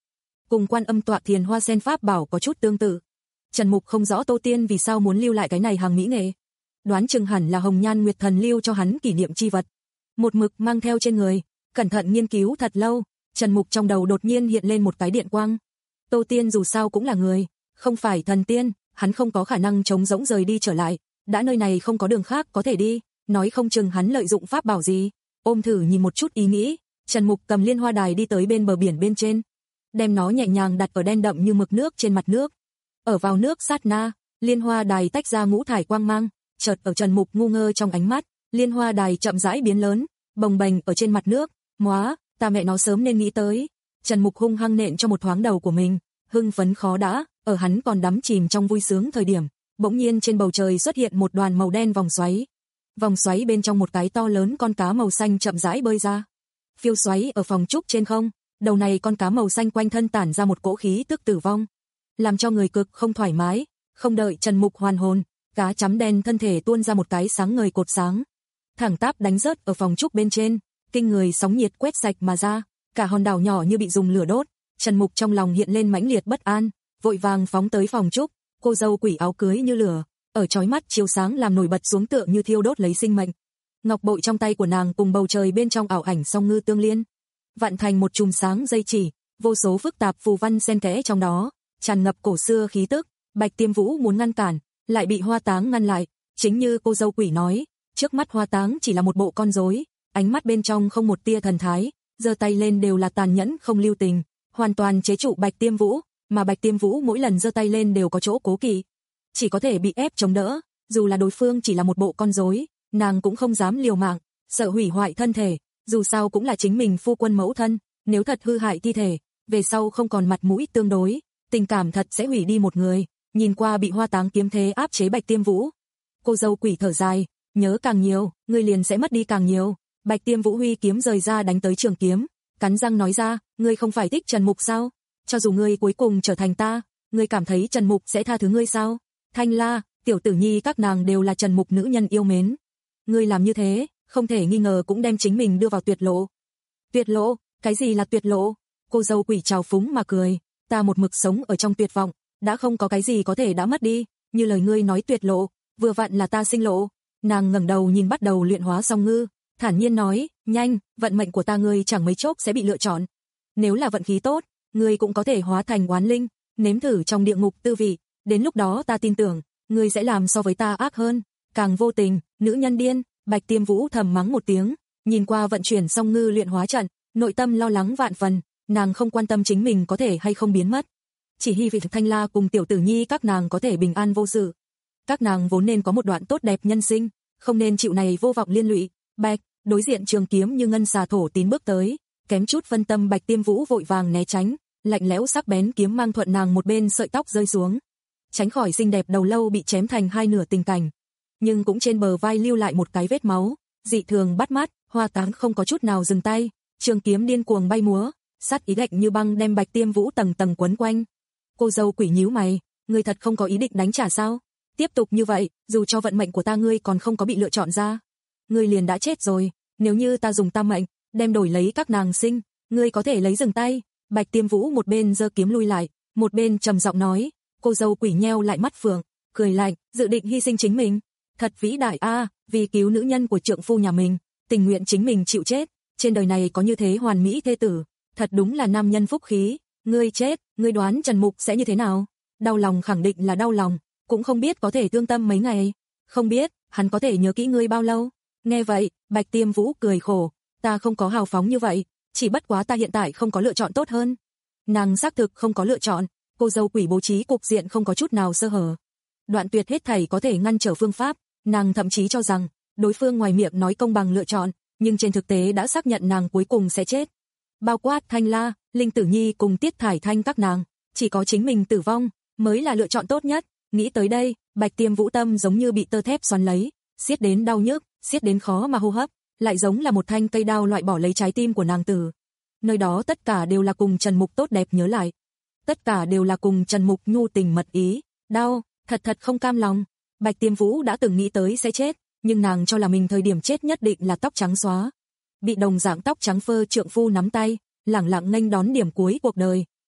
cùng Quan Âm tọa thiền hoa sen pháp bảo có chút tương tự. Trần Mục không rõ Tô Tiên vì sao muốn lưu lại cái này hàng mỹ nghệ. Đoán chừng hẳn là Hồng Nhan Nguyệt Thần lưu cho hắn kỷ niệm chi vật. Một mực mang theo trên người, cẩn thận nghiên cứu thật lâu, Trần Mục trong đầu đột nhiên hiện lên một cái điện quang. Tô Tiên dù sao cũng là người, không phải thần tiên, hắn không có khả năng trống rỗng rời đi trở lại, đã nơi này không có đường khác có thể đi, nói không chừng hắn lợi dụng pháp bảo gì. Ôm thử nhìn một chút ý nghĩ, Trần Mục cầm liên hoa đài đi tới bên bờ biển bên trên, đem nó nhẹ nhàng đặt ở đen đậm như mực nước trên mặt nước. Ở vào nước sát na, liên hoa đài tách ra ngũ thải quang mang, chợt ở Trần Mục ngu ngơ trong ánh mắt, liên hoa đài chậm rãi biến lớn, bồng bềnh ở trên mặt nước. Móa, ta mẹ nó sớm nên nghĩ tới. Trần Mục hung hăng nện cho một thoáng đầu của mình, hưng phấn khó đã, ở hắn còn đắm chìm trong vui sướng thời điểm, bỗng nhiên trên bầu trời xuất hiện một đoàn màu đen vòng xoáy. Vòng xoáy bên trong một cái to lớn con cá màu xanh chậm rãi bơi ra. Phiêu xoáy ở phòng trúc trên không, đầu này con cá màu xanh quanh thân tản ra một cỗ khí tức tử vong, làm cho người cực không thoải mái. Không đợi Trần Mục hoàn hồn, cá chấm đen thân thể tuôn ra một cái sáng ngời cột sáng, thẳng tắp đánh rớt ở phòng trúc bên trên, kinh người sóng nhiệt quét sạch mà ra, cả hòn đảo nhỏ như bị dùng lửa đốt. Trần Mục trong lòng hiện lên mãnh liệt bất an, vội vàng phóng tới phòng trúc. Cô dâu quỷ áo cưới như lửa, ở chói mắt chiếu sáng làm nổi bật xuống tựa như thiêu đốt lấy sinh mệnh. Ngọc bội trong tay của nàng cùng bầu trời bên trong ảo ảnh song ngư tương liên, vặn thành một chùm sáng dây chỉ, vô số phức tạp phù văn xen kẽ trong đó, tràn ngập cổ xưa khí tức. Bạch Tiêm Vũ muốn ngăn cản, lại bị Hoa Táng ngăn lại. Chính như cô dâu quỷ nói, trước mắt Hoa Táng chỉ là một bộ con rối, ánh mắt bên trong không một tia thần thái, giơ tay lên đều là tàn nhẫn không lưu tình, hoàn toàn chế trụ Bạch Tiêm Vũ, mà Bạch Tiêm Vũ mỗi lần giơ tay lên đều có chỗ cố kỵ, chỉ có thể bị ép chống đỡ, dù là đối phương chỉ là một bộ con rối, nàng cũng không dám liều mạng, sợ hủy hoại thân thể, dù sao cũng là chính mình phu quân mẫu thân, nếu thật hư hại thi thể, về sau không còn mặt mũi tương đối, tình cảm thật sẽ hủy đi một người. Nhìn qua bị Hoa Táng kiếm thế áp chế Bạch Tiêm Vũ, cô dâu quỷ thở dài, nhớ càng nhiều, ngươi liền sẽ mất đi càng nhiều. Bạch Tiêm Vũ huy kiếm rời ra đánh tới trường kiếm, cắn răng nói ra, ngươi không phải thích Trần Mục sao? Cho dù ngươi cuối cùng trở thành ta, ngươi cảm thấy Trần Mục sẽ tha thứ ngươi sao? Thanh La, Tiểu Tử Nhi các nàng đều là Trần Mục nữ nhân yêu mến. Ngươi làm như thế, không thể nghi ngờ cũng đem chính mình đưa vào tuyệt lộ. Tuyệt lộ? Cái gì là tuyệt lộ? Cô dâu quỷ trào phúng mà cười, ta một mực sống ở trong tuyệt vọng, đã không có cái gì có thể đã mất đi, như lời ngươi nói tuyệt lộ, vừa vặn là ta sinh lộ. Nàng ngẩng đầu nhìn bắt đầu luyện hóa song ngư, thản nhiên nói, nhanh, vận mệnh của ta ngươi chẳng mấy chốc sẽ bị lựa chọn. Nếu là vận khí tốt, ngươi cũng có thể hóa thành oán linh, nếm thử trong địa ngục tư vị, đến lúc đó ta tin tưởng, ngươi sẽ làm so với ta ác hơn, càng vô tình, nữ nhân điên. Bạch Tiêm Vũ thầm mắng một tiếng, nhìn qua vận chuyển song ngư luyện hóa trận, nội tâm lo lắng vạn phần, nàng không quan tâm chính mình có thể hay không biến mất, chỉ hy vọng Thanh La cùng Tiểu Tử Nhi các nàng có thể bình an vô sự. Các nàng vốn nên có một đoạn tốt đẹp nhân sinh, không nên chịu này vô vọng liên lụy. Bạch, đối diện trường kiếm như ngân xà thổ tín bước tới, kém chút phân tâm Bạch Tiêm Vũ vội vàng né tránh, lạnh lẽo sắc bén kiếm mang thuận nàng một bên sợi tóc rơi xuống, tránh khỏi xinh đẹp đầu lâu bị chém thành hai nửa tình cảnh, nhưng cũng trên bờ vai lưu lại một cái vết máu, dị thường bắt mắt. Hoa Táng không có chút nào dừng tay, trường kiếm điên cuồng bay múa, sát ý lạnh như băng đem Bạch Tiêm Vũ tầng tầng quấn quanh. Cô dâu quỷ nhíu mày, ngươi thật không có ý định đánh trả sao? Tiếp tục như vậy, dù cho vận mệnh của ta ngươi còn không có bị lựa chọn ra, ngươi liền đã chết rồi, nếu như ta dùng tam mệnh, đem đổi lấy các nàng sinh, ngươi có thể lấy dừng tay. Bạch Tiêm Vũ một bên giơ kiếm lui lại, một bên trầm giọng nói. Cô dâu quỷ nheo lại mắt phượng, cười lạnh, dự định hy sinh chính mình, thật vĩ đại a, à, vì cứu nữ nhân của trượng phu nhà mình, tình nguyện chính mình chịu chết, trên đời này có như thế hoàn mỹ thê tử, thật đúng là nam nhân phúc khí. Ngươi chết, ngươi đoán Trần Mục sẽ như thế nào? Đau lòng khẳng định là đau lòng, cũng không biết có thể thương tâm mấy ngày, không biết hắn có thể nhớ kỹ ngươi bao lâu. Nghe vậy, Bạch Tiêm Vũ cười khổ, ta không có hào phóng như vậy, chỉ bất quá ta hiện tại không có lựa chọn tốt hơn. Nàng xác thực không có lựa chọn, cô dâu quỷ bố trí cục diện không có chút nào sơ hở, đoạn tuyệt hết thảy có thể ngăn trở phương pháp, nàng thậm chí cho rằng đối phương ngoài miệng nói công bằng lựa chọn, nhưng trên thực tế đã xác nhận nàng cuối cùng sẽ chết. Bao quát Thanh La, Linh Tử Nhi cùng Tiết Thải Thanh các nàng, chỉ có chính mình tử vong mới là lựa chọn tốt nhất. Nghĩ tới đây, Bạch Tiêm Vũ tâm giống như bị tơ thép xoắn lấy, siết đến đau nhức, siết đến khó mà hô hấp, lại giống là một thanh cây đao loại bỏ lấy trái tim của nàng tử. Nơi đó tất cả đều là cùng Trần Mục tốt đẹp nhớ lại, tất cả đều là cùng Trần Mục nhu tình mật ý, đau, thật thật không cam lòng. Bạch Tiêm Vũ đã từng nghĩ tới sẽ chết, nhưng nàng cho là mình thời điểm chết nhất định là tóc trắng xóa, bị đồng dạng tóc trắng phơ trượng phu nắm tay, lẳng lặng nghênh đón điểm cuối cuộc đời,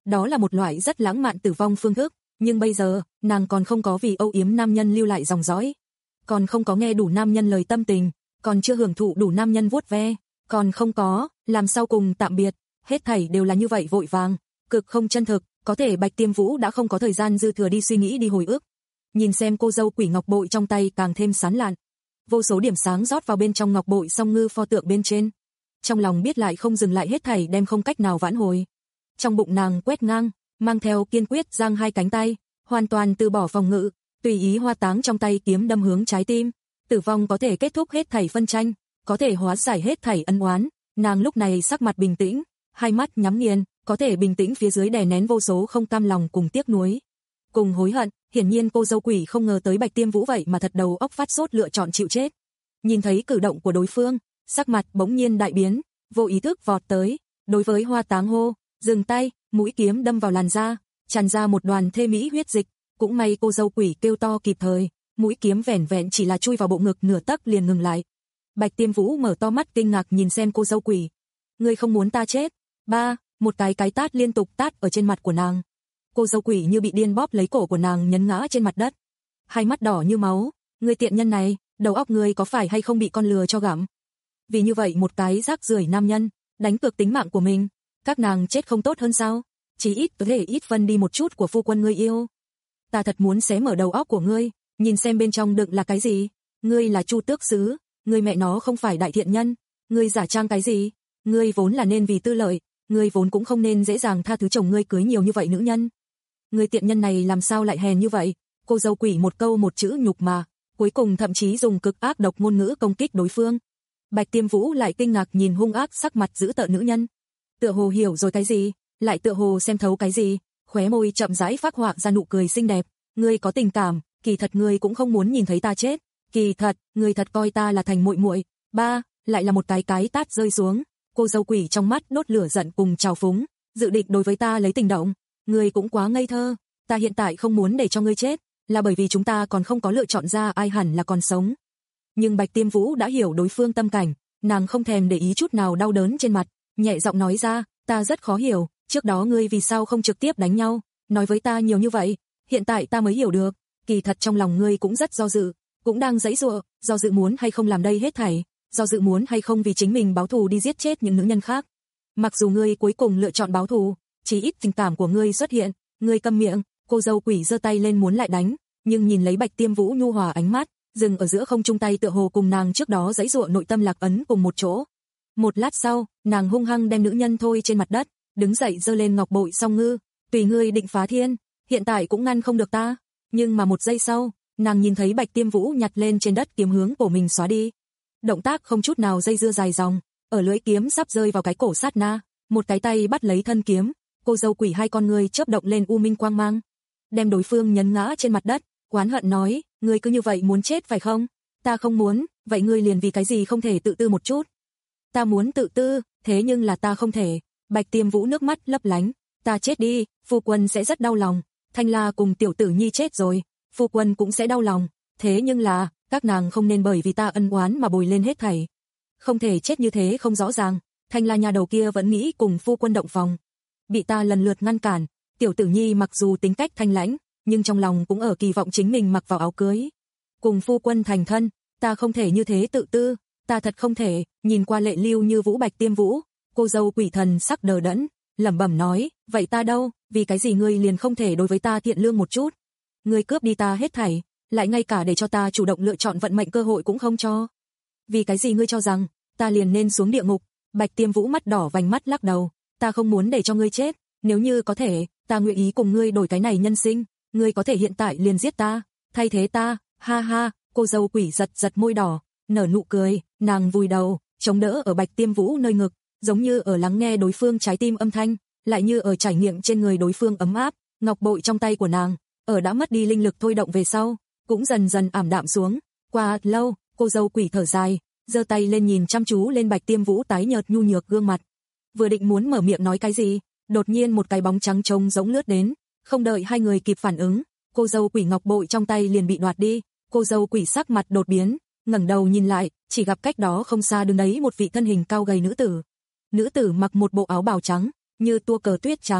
Đó là một loại rất lãng mạn tử vong phương thức, nhưng bây giờ, nàng còn không có vì âu yếm nam nhân lưu lại dòng dõi, còn không có nghe đủ nam nhân lời tâm tình, còn chưa hưởng thụ đủ nam nhân vuốt ve, còn không có, làm sau cùng tạm biệt, hết thảy đều là như vậy vội vàng, cực không chân thực, có thể Bạch Tiêm Vũ đã không có thời gian dư thừa đi suy nghĩ đi hồi ức. Nhìn xem cô dâu quỷ ngọc bội trong tay càng thêm sán lạn, vô số điểm sáng rót vào bên trong ngọc bội song ngư pho tượng bên trên. Trong lòng biết lại không dừng lại hết thảy đem không cách nào vãn hồi. Trong bụng nàng quét ngang, mang theo kiên quyết giang hai cánh tay, hoàn toàn từ bỏ phòng ngự, tùy ý hoa táng trong tay kiếm đâm hướng trái tim. Tử vong có thể kết thúc hết thảy phân tranh, có thể hóa giải hết thảy ân oán. Nàng lúc này sắc mặt bình tĩnh, hai mắt nhắm nghiền, có thể bình tĩnh phía dưới đè nén vô số không cam lòng cùng tiếc nuối, cùng hối hận. Hiển nhiên cô dâu quỷ không ngờ tới Bạch Tiêm Vũ vậy mà thật đầu óc phát sốt lựa chọn chịu chết. Nhìn thấy cử động của đối phương, sắc mặt bỗng nhiên đại biến, vô ý thức vọt tới, đối với hoa táng hô, dừng tay, mũi kiếm đâm vào làn da, tràn ra một đoàn thê mỹ huyết dịch. Cũng may cô dâu quỷ kêu to kịp thời, mũi kiếm vẻn vẹn chỉ là chui vào bộ ngực nửa tấc liền ngừng lại. Bạch Tiêm Vũ mở to mắt kinh ngạc nhìn xem cô dâu quỷ. Ngươi không muốn ta chết? Ba, một cái cái tát liên tục tát ở trên mặt của nàng. Cô dâu quỷ như bị điên bóp lấy cổ của nàng nhấn ngã trên mặt đất. Hai mắt đỏ như máu, ngươi tiện nhân này, đầu óc ngươi có phải hay không bị con lừa cho gặm? Vì như vậy một cái rác rưởi nam nhân, đánh cược tính mạng của mình, các nàng chết không tốt hơn sao? Chỉ ít có thể ít phân đi một chút của phu quân ngươi yêu. Ta thật muốn xé mở đầu óc của ngươi, nhìn xem bên trong đựng là cái gì. Ngươi là Chu Tước Sứ, ngươi mẹ nó không phải đại thiện nhân, ngươi giả trang cái gì? Ngươi vốn là nên vì tư lợi, ngươi vốn cũng không nên dễ dàng tha thứ chồng ngươi cưới nhiều như vậy nữ nhân. Ngươi tiện nhân này làm sao lại hèn như vậy? Cô dâu quỷ một câu một chữ nhục mà, cuối cùng thậm chí dùng cực ác độc ngôn ngữ công kích đối phương. Bạch Tiêm Vũ lại kinh ngạc nhìn hung ác sắc mặt dữ tợn nữ nhân. Tựa hồ hiểu rồi cái gì, lại tựa hồ xem thấu cái gì, khóe môi chậm rãi phác họa ra nụ cười xinh đẹp. Ngươi có tình cảm, kỳ thật ngươi cũng không muốn nhìn thấy ta chết, kỳ thật, ngươi thật coi ta là thành muội muội. Ba, lại là một cái cái tát rơi xuống. Cô dâu quỷ trong mắt đốt lửa giận cùng trào phúng, dự định đối với ta lấy tình động. Ngươi cũng quá ngây thơ, ta hiện tại không muốn để cho ngươi chết, là bởi vì chúng ta còn không có lựa chọn ra ai hẳn là còn sống. Nhưng Bạch Tiêm Vũ đã hiểu đối phương tâm cảnh, nàng không thèm để ý chút nào đau đớn trên mặt, nhẹ giọng nói ra, ta rất khó hiểu, trước đó ngươi vì sao không trực tiếp đánh nhau, nói với ta nhiều như vậy, hiện tại ta mới hiểu được, kỳ thật trong lòng ngươi cũng rất do dự, cũng đang giãy giụa, do dự muốn hay không làm đây hết thảy, do dự muốn hay không vì chính mình báo thù đi giết chết những nữ nhân khác. Mặc dù ngươi cuối cùng lựa chọn báo thù, chỉ ít tình cảm của ngươi xuất hiện, ngươi câm miệng. Cô dâu quỷ giơ tay lên muốn lại đánh, nhưng nhìn lấy Bạch Tiêm Vũ nhu hòa ánh mắt, dừng ở giữa không trung tay tựa hồ cùng nàng trước đó giãy giụa nội tâm lạc ấn cùng một chỗ. Một lát sau, nàng hung hăng đem nữ nhân thôi trên mặt đất, đứng dậy giơ lên ngọc bội song ngư, tùy ngươi định phá thiên, hiện tại cũng ngăn không được ta. Nhưng mà một giây sau, nàng nhìn thấy Bạch Tiêm Vũ nhặt lên trên đất kiếm hướng cổ mình xóa đi. Động tác không chút nào dây dưa dài dòng, ở lưỡi kiếm sắp rơi vào cái cổ sát na, một cái tay bắt lấy thân kiếm, cô dâu quỷ hai con ngươi chớp động lên u minh quang mang, đem đối phương nhấn ngã trên mặt đất, oán hận nói, ngươi cứ như vậy muốn chết phải không? Ta không muốn, vậy ngươi liền vì cái gì không thể tự tư một chút? Ta muốn tự tư, thế nhưng là ta không thể. Bạch Tiêm Vũ nước mắt lấp lánh, ta chết đi, phu quân sẽ rất đau lòng, Thanh La cùng tiểu tử nhi chết rồi, phu quân cũng sẽ đau lòng, thế nhưng là, các nàng không nên bởi vì ta ân oán mà bồi lên hết thảy. Không thể chết như thế không rõ ràng, Thanh La nhà đầu kia vẫn nghĩ cùng phu quân động phòng. Bị ta lần lượt ngăn cản, tiểu tử nhi mặc dù tính cách thanh lãnh, nhưng trong lòng cũng ở kỳ vọng chính mình mặc vào áo cưới. Cùng phu quân thành thân, ta không thể như thế tự tư, ta thật không thể. Nhìn qua lệ lưu như vũ Bạch Tiêm Vũ, cô dâu quỷ thần sắc đờ đẫn, lẩm bẩm nói, vậy ta đâu, vì cái gì ngươi liền không thể đối với ta thiện lương một chút? Ngươi cướp đi ta hết thảy, lại ngay cả để cho ta chủ động lựa chọn vận mệnh cơ hội cũng không cho. Vì cái gì ngươi cho rằng, ta liền nên xuống địa ngục? Bạch Tiêm Vũ mắt đỏ vành mắt lắc đầu, ta không muốn để cho ngươi chết, nếu như có thể, ta nguyện ý cùng ngươi đổi cái này nhân sinh, ngươi có thể hiện tại liền giết ta, thay thế ta, ha ha. Cô dâu quỷ giật giật môi đỏ, nở nụ cười, nàng vùi đầu, chống đỡ ở Bạch Tiêm Vũ nơi ngực, giống như ở lắng nghe đối phương trái tim âm thanh, lại như ở trải nghiệm trên người đối phương ấm áp. Ngọc bội trong tay của nàng, ở đã mất đi linh lực thôi động về sau, cũng dần dần ảm đạm xuống. Qua lâu, cô dâu quỷ thở dài, giơ tay lên nhìn chăm chú lên Bạch Tiêm Vũ tái nhợt nhu nhược gương mặt. Vừa định muốn mở miệng nói cái gì, đột nhiên một cái bóng trắng trông giống lướt đến, không đợi hai người kịp phản ứng, cô dâu quỷ ngọc bội trong tay liền bị đoạt đi. Cô dâu quỷ sắc mặt đột biến, ngẩng đầu nhìn lại, chỉ gặp cách đó không xa đứng đấy một vị thân hình cao gầy nữ tử. Nữ tử mặc một bộ áo bào trắng, như tua cờ tuyết trắng,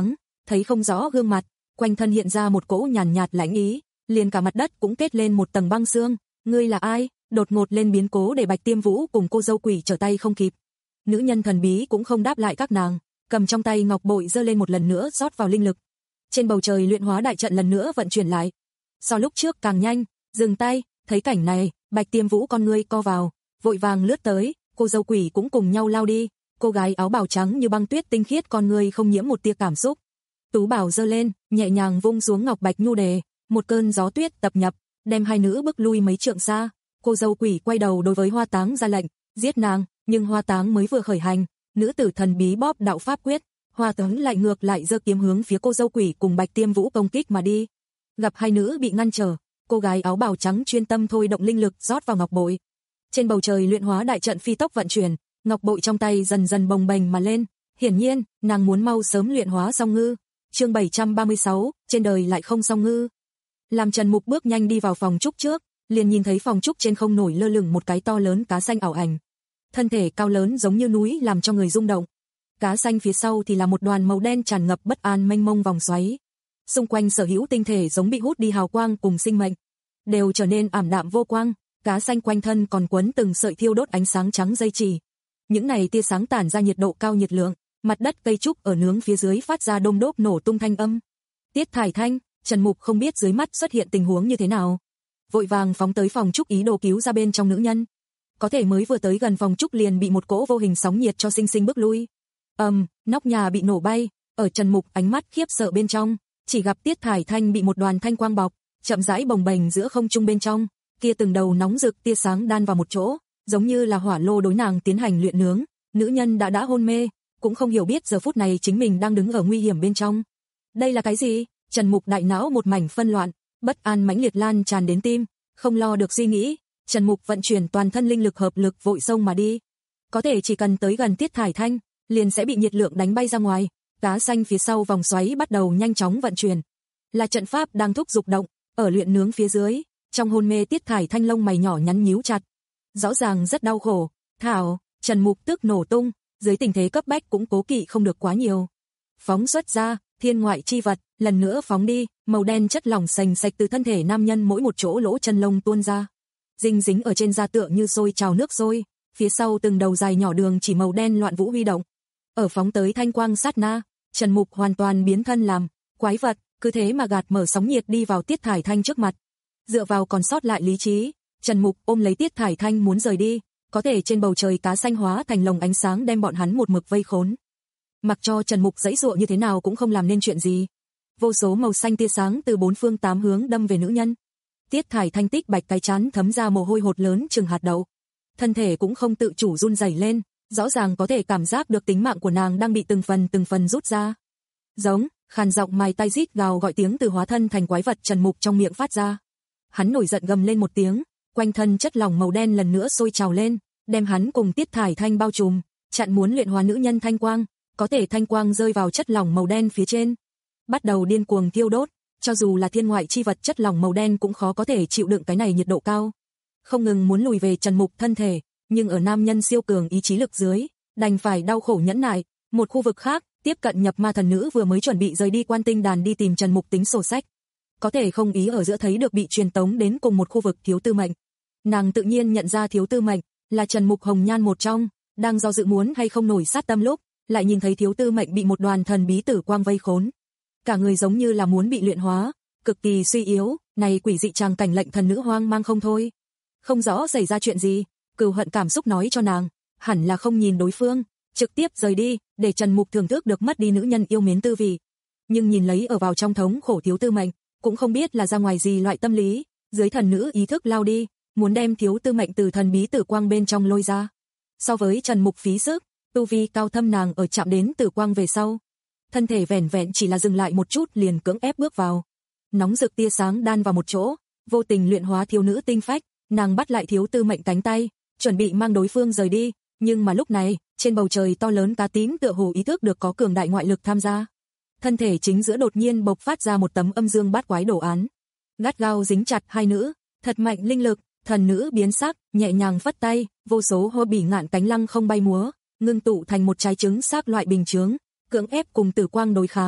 thấy không rõ gương mặt, quanh thân hiện ra một cỗ nhàn nhạt, nhạt lãnh ý, liền cả mặt đất cũng kết lên một tầng băng xương. Ngươi là ai? Đột ngột lên biến cố để Bạch Tiêm Vũ cùng cô dâu quỷ trở tay không kịp. Nữ nhân thần bí cũng không đáp lại các nàng, cầm trong tay ngọc bội giơ lên một lần nữa rót vào linh lực. Trên bầu trời luyện hóa đại trận lần nữa vận chuyển lại. So lúc trước càng nhanh, dừng tay, thấy cảnh này, Bạch Tiêm Vũ con ngươi co vào, vội vàng lướt tới, cô dâu quỷ cũng cùng nhau lao đi. Cô gái áo bào trắng như băng tuyết tinh khiết con ngươi không nhiễm một tia cảm xúc. Tú bảo giơ lên, nhẹ nhàng vung xuống ngọc bạch nhu đề, một cơn gió tuyết tập nhập, đem hai nữ bước lui mấy trượng xa. Cô dâu quỷ quay đầu đối với Hoa Táng ra lệnh, giết nàng, nhưng Hoa Táng mới vừa khởi hành, nữ tử thần bí bóp đạo pháp quyết, Hoa Táng lại ngược lại giơ kiếm hướng phía cô dâu quỷ cùng Bạch Tiêm Vũ công kích mà đi. Gặp hai nữ bị ngăn trở, cô gái áo bào trắng chuyên tâm thôi động linh lực rót vào ngọc bội. Trên bầu trời luyện hóa đại trận phi tốc vận chuyển, ngọc bội trong tay dần dần bồng bềnh mà lên, hiển nhiên, nàng muốn mau sớm luyện hóa song ngư. Chương bảy trăm ba mươi sáu, trên đời lại không song ngư. Làm Trần Mục bước nhanh đi vào phòng trúc trước, liền nhìn thấy phòng trúc trên không nổi lơ lửng một cái to lớn cá xanh ảo ảnh. Thân thể cao lớn giống như núi làm cho người rung động. Cá xanh phía sau thì là một đoàn màu đen tràn ngập bất an mênh mông vòng xoáy. Xung quanh sở hữu tinh thể giống bị hút đi hào quang cùng sinh mệnh, đều trở nên ảm đạm vô quang, cá xanh quanh thân còn quấn từng sợi thiêu đốt ánh sáng trắng dây chỉ. Những này tia sáng tản ra nhiệt độ cao nhiệt lượng, mặt đất cây trúc ở nướng phía dưới phát ra đôm đốp nổ tung thanh âm. Tiết Thải Thanh, Trần Mục không biết dưới mắt xuất hiện tình huống như thế nào, vội vàng phóng tới phòng trúc ý đồ cứu ra bên trong nữ nhân. Có thể mới vừa tới gần phòng trúc liền bị một cỗ vô hình sóng nhiệt cho sinh sinh bước lui. Ầm, um, nóc nhà bị nổ bay, ở Trần Mục ánh mắt khiếp sợ bên trong, chỉ gặp Tiết Thải Thanh bị một đoàn thanh quang bọc, chậm rãi bồng bềnh giữa không trung bên trong, kia từng đầu nóng rực tia sáng đan vào một chỗ, giống như là hỏa lô đối nàng tiến hành luyện nướng. Nữ nhân đã đã hôn mê, cũng không hiểu biết giờ phút này chính mình đang đứng ở nguy hiểm bên trong. Đây là cái gì? Trần Mục đại não một mảnh phân loạn, bất an mãnh liệt lan tràn đến tim, không lo được suy nghĩ, Trần Mục vận chuyển toàn thân linh lực hợp lực vội xông mà đi. Có thể chỉ cần tới gần Tiết Thải Thanh, liền sẽ bị nhiệt lượng đánh bay ra ngoài. Cá xanh phía sau vòng xoáy bắt đầu nhanh chóng vận chuyển, là trận pháp đang thúc dục động, ở luyện nướng phía dưới, trong hôn mê Tiết Thải Thanh lông mày nhỏ nhắn nhíu chặt, rõ ràng rất đau khổ. Thảo, Trần Mục tức nổ tung, dưới tình thế cấp bách cũng cố kỵ không được quá nhiều. Phóng xuất ra, thiên ngoại chi vật, lần nữa phóng đi, màu đen chất lỏng sành sạch từ thân thể nam nhân mỗi một chỗ lỗ chân lông tuôn ra. Dinh dính ở trên da tựa như sôi trào nước sôi, phía sau từng đầu dài nhỏ đường chỉ màu đen loạn vũ huy động. Ở phóng tới thanh quang sát na, Trần Mục hoàn toàn biến thân làm quái vật, cứ thế mà gạt mở sóng nhiệt đi vào Tiết Thải Thanh trước mặt. Dựa vào còn sót lại lý trí, Trần Mục ôm lấy Tiết Thải Thanh muốn rời đi, có thể trên bầu trời cá xanh hóa thành lồng ánh sáng đem bọn hắn một mực vây khốn. Mặc cho Trần Mục giãy giụa như thế nào cũng không làm nên chuyện gì. Vô số màu xanh tia sáng từ bốn phương tám hướng đâm về nữ nhân. Tiết Thải Thanh tích bạch cái chán thấm ra mồ hôi hột lớn chừng hạt đậu. Thân thể cũng không tự chủ run rẩy lên, rõ ràng có thể cảm giác được tính mạng của nàng đang bị từng phần từng phần rút ra. Giống, khàn giọng mài tai rít gào gọi tiếng từ hóa thân thành quái vật Trần Mục trong miệng phát ra. Hắn nổi giận gầm lên một tiếng, quanh thân chất lỏng màu đen lần nữa sôi trào lên, đem hắn cùng Tiết Thải Thanh bao trùm, chặn muốn luyện hóa nữ nhân thanh quang, có thể thanh quang rơi vào chất lỏng màu đen phía trên, bắt đầu điên cuồng thiêu đốt, cho dù là thiên ngoại chi vật chất lỏng màu đen cũng khó có thể chịu đựng cái này nhiệt độ cao. Không ngừng muốn lùi về Trần Mục thân thể, nhưng ở nam nhân siêu cường ý chí lực dưới, đành phải đau khổ nhẫn nại. Một khu vực khác, tiếp cận nhập ma thần nữ vừa mới chuẩn bị rời đi Quan Tinh đàn đi tìm Trần Mục tính sổ sách, có thể không ý ở giữa thấy được bị truyền tống đến cùng một khu vực Thiếu Tư Mệnh. Nàng tự nhiên nhận ra Thiếu Tư Mệnh là Trần Mục hồng nhan một trong, đang do dự muốn hay không nổi sát tâm lúc, lại nhìn thấy Thiếu Tư Mệnh bị một đoàn thần bí tử quang vây khốn, cả người giống như là muốn bị luyện hóa, cực kỳ suy yếu. Này quỷ dị tràng cảnh lệnh thần nữ hoang mang không thôi, không rõ xảy ra chuyện gì. Cừu hận cảm xúc nói cho nàng, hẳn là không nhìn đối phương, trực tiếp rời đi, để Trần Mục thưởng thức được mất đi nữ nhân yêu mến tư vị. Nhưng nhìn lấy ở vào trong thống khổ Thiếu Tư Mệnh, cũng không biết là ra ngoài gì loại tâm lý, dưới thần nữ ý thức lao đi, muốn đem Thiếu Tư Mệnh từ thần bí tử quang bên trong lôi ra. So với Trần Mục phí sức, tu vi cao thâm nàng ở chạm đến tử quang về sau, thân thể vẻn vẹn chỉ là dừng lại một chút liền cưỡng ép bước vào. Nóng rực tia sáng đan vào một chỗ, vô tình luyện hóa thiếu nữ tinh phách, nàng bắt lại Thiếu Tư Mệnh cánh tay, chuẩn bị mang đối phương rời đi, nhưng mà lúc này, trên bầu trời to lớn cá tím tựa hồ ý thức được có cường đại ngoại lực tham gia. Thân thể chính giữa đột nhiên bộc phát ra một tấm âm dương bát quái đồ án, gắt gao dính chặt hai nữ, thật mạnh linh lực. Thần nữ biến sắc, nhẹ nhàng phất tay, vô số hô bỉ ngạn cánh lăng không bay múa, ngưng tụ thành một trái trứng xác loại bình chướng, cưỡng ép cùng tử quang đối kháng.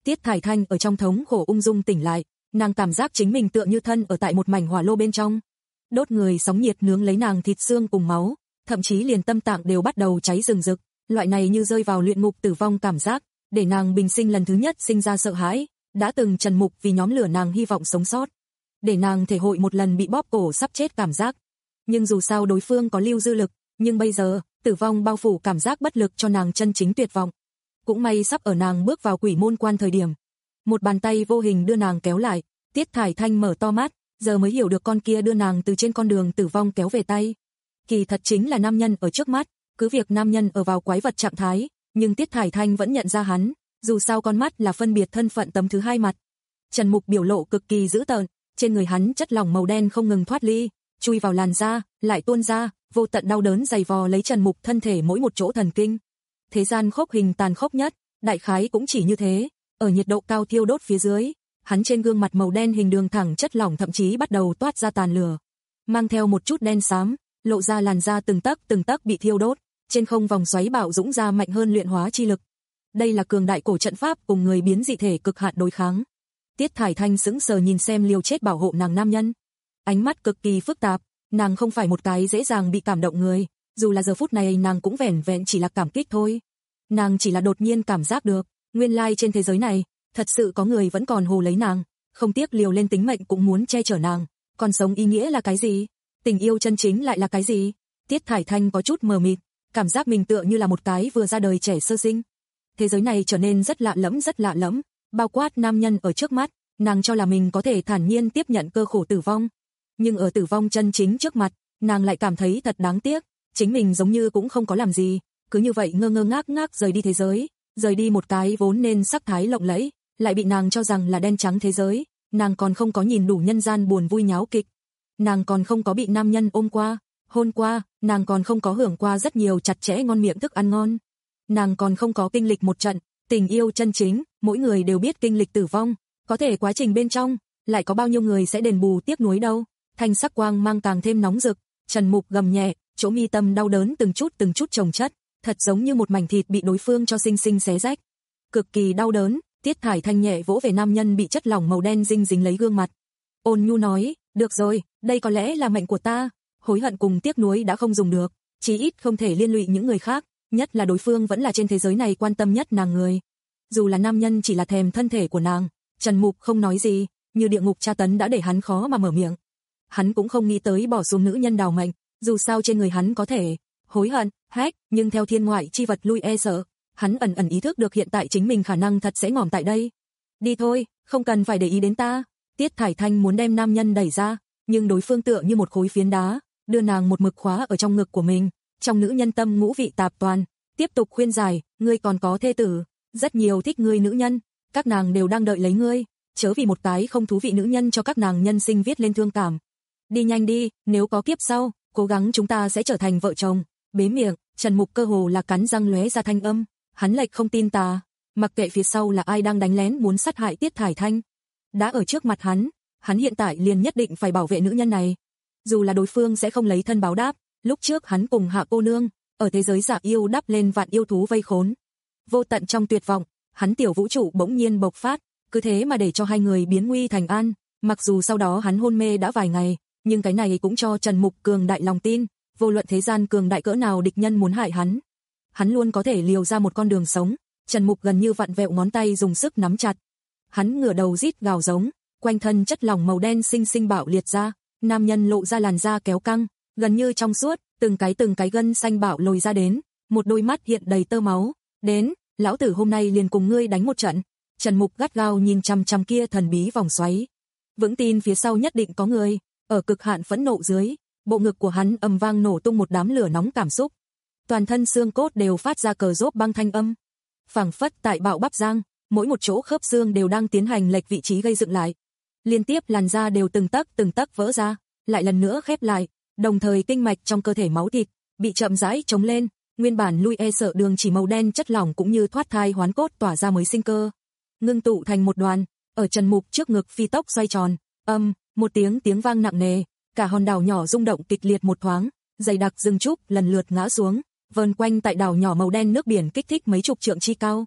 Tiết Thải Thanh ở trong thống khổ ung dung tỉnh lại, nàng cảm giác chính mình tựa như thân ở tại một mảnh hỏa lô bên trong. Đốt người sóng nhiệt nướng lấy nàng thịt xương cùng máu, thậm chí liền tâm tạng đều bắt đầu cháy rừng rực, loại này như rơi vào luyện ngục tử vong cảm giác, để nàng bình sinh lần thứ nhất sinh ra sợ hãi, đã từng Trần Mục vì nhóm lửa nàng hy vọng sống sót, để nàng thể hội một lần bị bóp cổ sắp chết cảm giác. Nhưng dù sao đối phương có lưu dư lực, nhưng bây giờ, tử vong bao phủ cảm giác bất lực cho nàng chân chính tuyệt vọng. Cũng may sắp ở nàng bước vào quỷ môn quan thời điểm, một bàn tay vô hình đưa nàng kéo lại, Tiết Thải Thanh mở to mắt, giờ mới hiểu được con kia đưa nàng từ trên con đường tử vong kéo về tay. Kỳ thật chính là nam nhân ở trước mắt, cứ việc nam nhân ở vào quái vật trạng thái, nhưng Tiết Thải Thanh vẫn nhận ra hắn, dù sao con mắt là phân biệt thân phận tấm thứ hai mặt. Trần Mục biểu lộ cực kỳ dữ tợn, trên người hắn chất lỏng màu đen không ngừng thoát ly, chui vào làn da, lại tuôn ra, vô tận đau đớn dày vò lấy Trần Mục thân thể mỗi một chỗ thần kinh. Thế gian khốc hình tàn khốc nhất, đại khái cũng chỉ như thế, ở nhiệt độ cao thiêu đốt phía dưới, hắn trên gương mặt màu đen hình đường thẳng chất lỏng thậm chí bắt đầu toát ra tàn lửa, mang theo một chút đen xám, lộ ra làn da từng tấc từng tấc bị thiêu đốt, trên không vòng xoáy bạo dũng ra mạnh hơn luyện hóa chi lực. Đây là cường đại cổ trận pháp cùng người biến dị thể cực hạn đối kháng. Tiết Thải Thanh sững sờ nhìn xem liều chết bảo hộ nàng nam nhân, ánh mắt cực kỳ phức tạp, nàng không phải một cái dễ dàng bị cảm động người, dù là giờ phút này nàng cũng vẻn vẹn chỉ là cảm kích thôi. Nàng chỉ là đột nhiên cảm giác được, nguyên lai trên thế giới này, thật sự có người vẫn còn hồ lấy nàng, không tiếc liều lên tính mệnh cũng muốn che chở nàng. Còn sống ý nghĩa là cái gì? Tình yêu chân chính lại là cái gì? Tiết Thải Thanh có chút mờ mịt, cảm giác mình tựa như là một cái vừa ra đời trẻ sơ sinh. Thế giới này trở nên rất lạ lẫm rất lạ lẫm, bao quát nam nhân ở trước mắt, nàng cho là mình có thể thản nhiên tiếp nhận cơ khổ tử vong. Nhưng ở tử vong chân chính trước mặt, nàng lại cảm thấy thật đáng tiếc, chính mình giống như cũng không có làm gì, cứ như vậy ngơ ngơ ngác ngác rời đi thế giới, rời đi một cái vốn nên sắc thái lộng lẫy, lại bị nàng cho rằng là đen trắng thế giới, nàng còn không có nhìn đủ nhân gian buồn vui nháo kịch. Nàng còn không có bị nam nhân ôm qua, hôn qua, nàng còn không có hưởng qua rất nhiều chặt chẽ ngon miệng thức ăn ngon. Nàng còn không có kinh lịch một trận tình yêu chân chính, mỗi người đều biết kinh lịch tử vong, có thể quá trình bên trong, lại có bao nhiêu người sẽ đền bù tiếc nuối đâu. Thanh sắc quang mang càng thêm nóng rực, Trần Mục gầm nhẹ, chỗ mi tâm đau đớn từng chút từng chút chồng chất, thật giống như một mảnh thịt bị đối phương cho xinh xinh xé rách. Cực kỳ đau đớn, Tiết Thải Thanh nhẹ vỗ về nam nhân bị chất lỏng màu đen dinh dính lấy gương mặt. Ôn nhu nói, được rồi, đây có lẽ là mệnh của ta, hối hận cùng tiếc nuối đã không dùng được, chí ít không thể liên lụy những người khác, nhất là đối phương vẫn là trên thế giới này quan tâm nhất nàng người. Dù là nam nhân chỉ là thèm thân thể của nàng, Trần Mục không nói gì, như địa ngục tra tấn đã để hắn khó mà mở miệng. Hắn cũng không nghĩ tới bỏ xuống nữ nhân đào mệnh, dù sao trên người hắn có thể hối hận, hét, nhưng theo thiên ngoại chi vật lui e sợ, hắn ẩn ẩn ý thức được hiện tại chính mình khả năng thật sẽ ngỏm tại đây. Đi thôi, không cần phải để ý đến ta. Tiết Thải Thanh muốn đem nam nhân đẩy ra, nhưng đối phương tựa như một khối phiến đá, đưa nàng một mực khóa ở trong ngực của mình. Trong nữ nhân tâm ngũ vị tạp toàn, tiếp tục khuyên giải, ngươi còn có thê tử, rất nhiều thích ngươi nữ nhân, các nàng đều đang đợi lấy ngươi, chớ vì một cái không thú vị nữ nhân cho các nàng nhân sinh viết lên thương cảm. Đi nhanh đi, nếu có kiếp sau, cố gắng chúng ta sẽ trở thành vợ chồng. Bế miệng, Trần Mục cơ hồ là cắn răng lóe ra thanh âm, hắn lệch không tin tà, mặc kệ phía sau là ai đang đánh lén muốn sát hại Tiết Thải Thanh. Đã ở trước mặt hắn, hắn hiện tại liền nhất định phải bảo vệ nữ nhân này. Dù là đối phương sẽ không lấy thân báo đáp, lúc trước hắn cùng Hạ cô nương, ở thế giới giả yêu đắp lên vạn yêu thú vây khốn. Vô tận trong tuyệt vọng, hắn tiểu vũ trụ bỗng nhiên bộc phát, cứ thế mà để cho hai người biến nguy thành an, mặc dù sau đó hắn hôn mê đã vài ngày, nhưng cái này cũng cho Trần Mục cường đại lòng tin, vô luận thế gian cường đại cỡ nào địch nhân muốn hại hắn, hắn luôn có thể liều ra một con đường sống. Trần Mục gần như vặn vẹo ngón tay dùng sức nắm chặt. Hắn ngửa đầu rít gào giống, quanh thân chất lỏng màu đen xinh xinh bạo liệt ra, nam nhân lộ ra làn da kéo căng, gần như trong suốt, từng cái từng cái gân xanh bạo lồi ra đến, một đôi mắt hiện đầy tơ máu. Đến, lão tử hôm nay liền cùng ngươi đánh một trận. Trần Mục gắt gao nhìn chằm chằm kia thần bí vòng xoáy, vững tin phía sau nhất định có người. Ở cực hạn phẫn nộ dưới, bộ ngực của hắn ầm vang nổ tung một đám lửa nóng cảm xúc, toàn thân xương cốt đều phát ra cờ rốp băng thanh âm, phảng phất tại bạo bắp giang, mỗi một chỗ khớp xương đều đang tiến hành lệch vị trí gây dựng lại, liên tiếp làn da đều từng tấc từng tấc vỡ ra, lại lần nữa khép lại, đồng thời kinh mạch trong cơ thể máu thịt bị chậm rãi chống lên, nguyên bản lui e sợ đường chỉ màu đen chất lỏng cũng như thoát thai hoán cốt tỏa ra mới sinh cơ, ngưng tụ thành một đoàn, ở Trần Mục trước ngực phi tốc xoay tròn, âm, một tiếng tiếng vang nặng nề, cả hòn đảo nhỏ rung động kịch liệt một thoáng, dày đặc rừng trúc lần lượt ngã xuống, vờn quanh tại đảo nhỏ màu đen nước biển kích thích mấy chục trượng chi cao.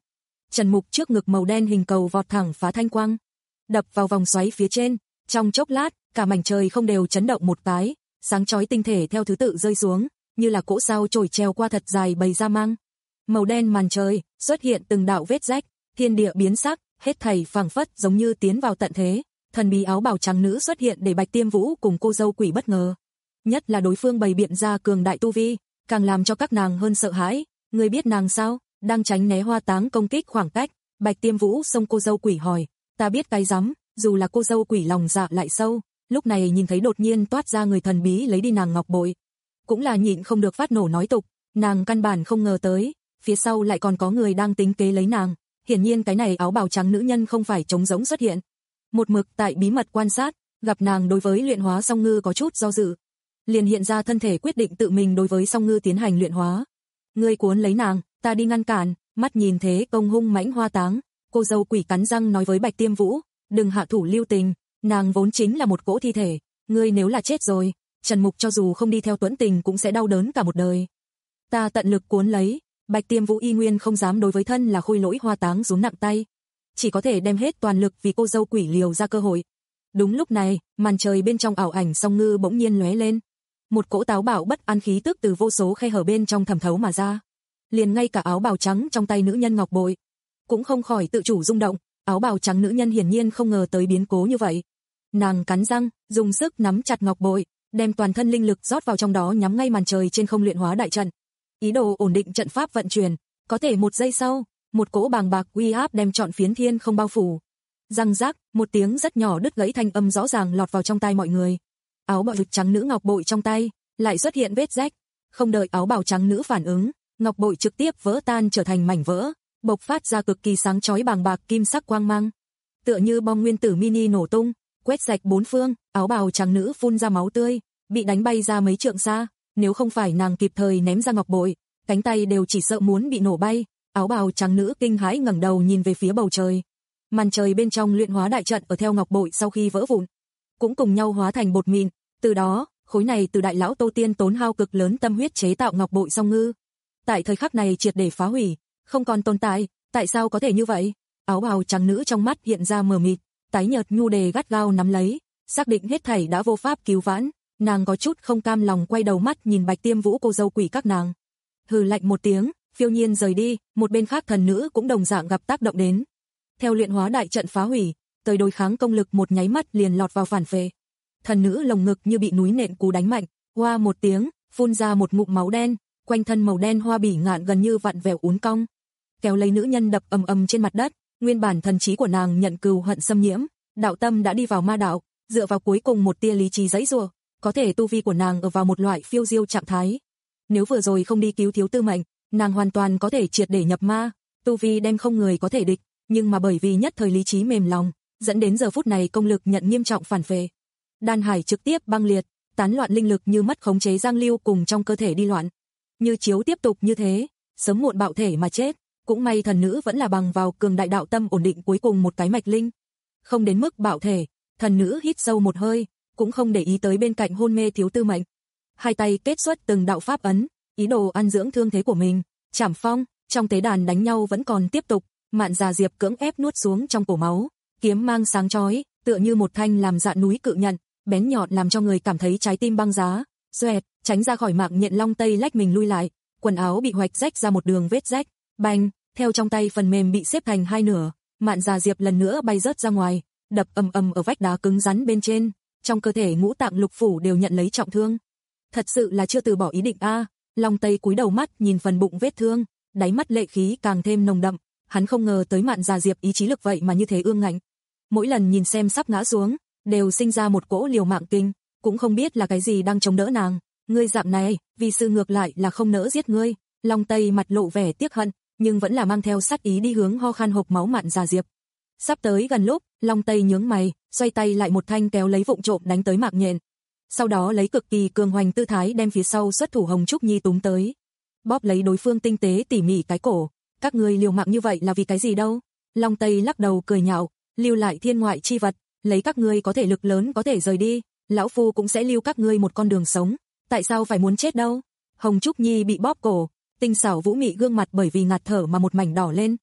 Trần Mục trước ngực màu đen hình cầu vọt thẳng phá thanh quang, đập vào vòng xoáy phía trên, trong chốc lát, cả mảnh trời không đều chấn động một cái, sáng chói tinh thể theo thứ tự rơi xuống, như là cỗ sao trổi treo qua thật dài bầy ra mang. Màu đen màn trời, xuất hiện từng đạo vết rách, thiên địa biến sắc, hết thảy phảng phất giống như tiến vào tận thế. Thần bí áo bào trắng nữ xuất hiện để Bạch Tiêm Vũ cùng cô dâu quỷ bất ngờ. Nhất là đối phương bày biện ra cường đại tu vi, càng làm cho các nàng hơn sợ hãi. Người biết nàng sao? Đang tránh né hoa táng công kích khoảng cách, Bạch Tiêm Vũ xông cô dâu quỷ hỏi, ta biết cái rắm, dù là cô dâu quỷ lòng dạ lại sâu, lúc này nhìn thấy đột nhiên toát ra người thần bí lấy đi nàng ngọc bội, cũng là nhịn không được phát nổ nói tục, nàng căn bản không ngờ tới, phía sau lại còn có người đang tính kế lấy nàng, hiển nhiên cái này áo bào trắng nữ nhân không phải trống rỗng xuất hiện. Một mực tại bí mật quan sát, gặp nàng đối với luyện hóa song ngư có chút do dự, liền hiện ra thân thể quyết định tự mình đối với song ngư tiến hành luyện hóa. Ngươi cuốn lấy nàng, ta đi ngăn cản, mắt nhìn thế công hung mãnh hoa táng, cô dâu quỷ cắn răng nói với Bạch Tiêm Vũ, đừng hạ thủ lưu tình, nàng vốn chính là một cỗ thi thể, ngươi nếu là chết rồi, Trần Mục cho dù không đi theo tuẫn tình cũng sẽ đau đớn cả một đời. Ta tận lực cuốn lấy, Bạch Tiêm Vũ y nguyên không dám đối với thân là khôi lỗi hoa táng xuống nặng tay, chỉ có thể đem hết toàn lực vì cô dâu quỷ liều ra cơ hội. Đúng lúc này, màn trời bên trong ảo ảnh song ngư bỗng nhiên lóe lên, một cỗ táo bạo bất an khí tức từ vô số khe hở bên trong thẩm thấu mà ra, liền ngay cả áo bào trắng trong tay nữ nhân ngọc bội cũng không khỏi tự chủ rung động. Áo bào trắng nữ nhân hiển nhiên không ngờ tới biến cố như vậy, nàng cắn răng, dùng sức nắm chặt ngọc bội, đem toàn thân linh lực rót vào trong đó, nhắm ngay màn trời trên không luyện hóa đại trận, ý đồ ổn định trận pháp vận chuyển. Có thể một giây sau, một cỗ bàng bạc uy áp đem trọn phiến thiên không bao phủ. Răng rác, một tiếng rất nhỏ đứt gãy thanh âm rõ ràng lọt vào trong tai mọi người. Áo bào trắng nữ ngọc bội trong tay lại xuất hiện vết rách, không đợi áo bào trắng nữ phản ứng, ngọc bội trực tiếp vỡ tan trở thành mảnh vỡ, bộc phát ra cực kỳ sáng chói bàng bạc kim sắc quang mang, tựa như bom nguyên tử mini nổ tung, quét sạch bốn phương. Áo bào trắng nữ phun ra máu tươi, bị đánh bay ra mấy trượng xa, nếu không phải nàng kịp thời ném ra ngọc bội, cánh tay đều chỉ sợ muốn bị nổ bay. Áo bào trắng nữ kinh hãi ngẩng đầu nhìn về phía bầu trời, màn trời bên trong luyện hóa đại trận ở theo ngọc bội sau khi vỡ vụn, cũng cùng nhau hóa thành bột mịn. Từ đó, khối này từ đại lão tổ tiên tốn hao cực lớn tâm huyết chế tạo ngọc bội song ngư, tại thời khắc này triệt để phá hủy, không còn tồn tại. Tại sao có thể như vậy? Áo bào trắng nữ trong mắt hiện ra mờ mịt, tái nhợt nhu đề gắt gao nắm lấy, xác định hết thảy đã vô pháp cứu vãn, nàng có chút không cam lòng quay đầu mắt nhìn Bạch Tiêm Vũ cô dâu quỷ các nàng, hừ lạnh một tiếng, phiêu nhiên rời đi. Một bên khác thần nữ cũng đồng dạng gặp tác động đến, theo luyện hóa đại trận phá hủy, tới đối kháng công lực một nháy mắt liền lọt vào phản phệ. Thần nữ lồng ngực như bị núi nện cú đánh mạnh, hoa một tiếng, phun ra một ngụm máu đen, quanh thân màu đen hoa bỉ ngạn gần như vặn vẹo uốn cong, kéo lấy nữ nhân đập ầm ầm trên mặt đất. Nguyên bản thần trí của nàng nhận cừu hận xâm nhiễm, đạo tâm đã đi vào ma đạo, dựa vào cuối cùng một tia lý trí giãy giụa, có thể tu vi của nàng ở vào một loại phiêu diêu trạng thái. Nếu vừa rồi không đi cứu thiếu tư mệnh, nàng hoàn toàn có thể triệt để nhập ma, tu vi đem không người có thể địch, nhưng mà bởi vì nhất thời lý trí mềm lòng, dẫn đến giờ phút này công lực nhận nghiêm trọng phản phệ. Đan hải trực tiếp băng liệt, tán loạn linh lực như mất khống chế giang lưu cùng trong cơ thể đi loạn. Như chiếu tiếp tục như thế, sớm muộn bạo thể mà chết. Cũng may thần nữ vẫn là bằng vào cường đại đạo tâm ổn định cuối cùng một cái mạch linh, không đến mức bạo thể. Thần nữ hít sâu một hơi, cũng không để ý tới bên cạnh hôn mê thiếu tư mệnh, hai tay kết xuất từng đạo pháp ấn, ý đồ ăn dưỡng thương thế của mình. Trảm phong, trong tế đàn đánh nhau vẫn còn tiếp tục, Mạn Già Diệp cưỡng ép nuốt xuống trong cổ máu, kiếm mang sáng chói, tựa như một thanh làm dạ núi cự nhận, bén nhọn làm cho người cảm thấy trái tim băng giá. Xoẹt, tránh ra khỏi mạng nhện long tây lách mình lui lại, quần áo bị hoạch rách ra một đường vết rách. Bành, theo trong tay phần mềm bị xếp thành hai nửa, Mạn Già Diệp lần nữa bay rớt ra ngoài, đập ầm ầm ở vách đá cứng rắn bên trên, trong cơ thể ngũ tạng lục phủ đều nhận lấy trọng thương. Thật sự là chưa từ bỏ ý định a. À. Long Tây cúi đầu mắt nhìn phần bụng vết thương, đáy mắt lệ khí càng thêm nồng đậm, hắn không ngờ tới Mạn Già Diệp ý chí lực vậy mà như thế ương ngạnh. Mỗi lần nhìn xem sắp ngã xuống, đều sinh ra một cỗ liều mạng kinh, cũng không biết là cái gì đang chống đỡ nàng. Ngươi dạng này, vì sư ngược lại là không nỡ giết ngươi. Long Tây mặt lộ vẻ tiếc hận, nhưng vẫn là mang theo sát ý đi hướng ho khan hộc máu Mạn Già Diệp. Sắp tới gần lúc, Long Tây nhướng mày, xoay tay lại một thanh kéo lấy vụng trộm đánh tới mạng nhện. Sau đó lấy cực kỳ cường hoành tư thái đem phía sau xuất thủ Hồng Trúc Nhi túm tới, bóp lấy đối phương tinh tế tỉ mỉ cái cổ. Các ngươi liều mạng như vậy là vì cái gì đâu? Long Tây lắc đầu cười nhạo, lưu lại thiên ngoại chi vật, lấy các ngươi có thể lực lớn có thể rời đi, lão phu cũng sẽ lưu các ngươi một con đường sống, tại sao phải muốn chết đâu? Hồng Trúc Nhi bị bóp cổ, tinh xảo vũ mị gương mặt bởi vì ngạt thở mà một mảnh đỏ lên.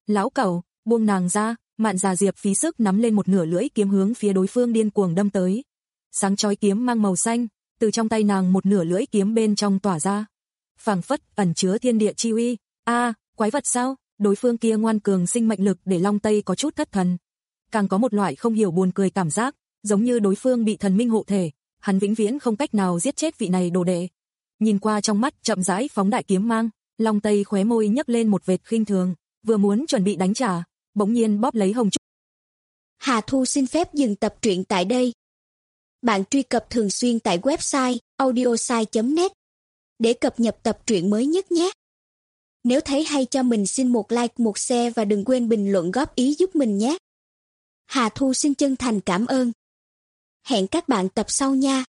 Lão cẩu, buông nàng ra, Mạn Già Diệp phí sức nắm lên một nửa lưỡi kiếm hướng phía đối phương điên cuồng đâm tới. Sáng chói kiếm mang màu xanh, từ trong tay nàng một nửa lưỡi kiếm bên trong tỏa ra. Phảng phất ẩn chứa thiên địa chi uy. A, quái vật sao? Đối phương kia ngoan cường sinh mệnh lực để Long Tây có chút thất thần. Càng có một loại không hiểu buồn cười cảm giác, giống như đối phương bị thần minh hộ thể, hắn vĩnh viễn không cách nào giết chết vị này đồ đệ. Nhìn qua trong mắt chậm rãi phóng đại kiếm mang, Long Tây khóe môi nhấc lên một vệt khinh thường, vừa muốn chuẩn bị đánh trả, bỗng nhiên bóp lấy hồng trúc. Hà Thu xin phép dừng tập truyện tại đây. Bạn truy cập thường xuyên tại website audiosai chấm net để cập nhật tập truyện mới nhất nhé. Nếu thấy hay cho mình xin một like, một share và đừng quên bình luận góp ý giúp mình nhé. Hà Thu xin chân thành cảm ơn. Hẹn các bạn tập sau nha.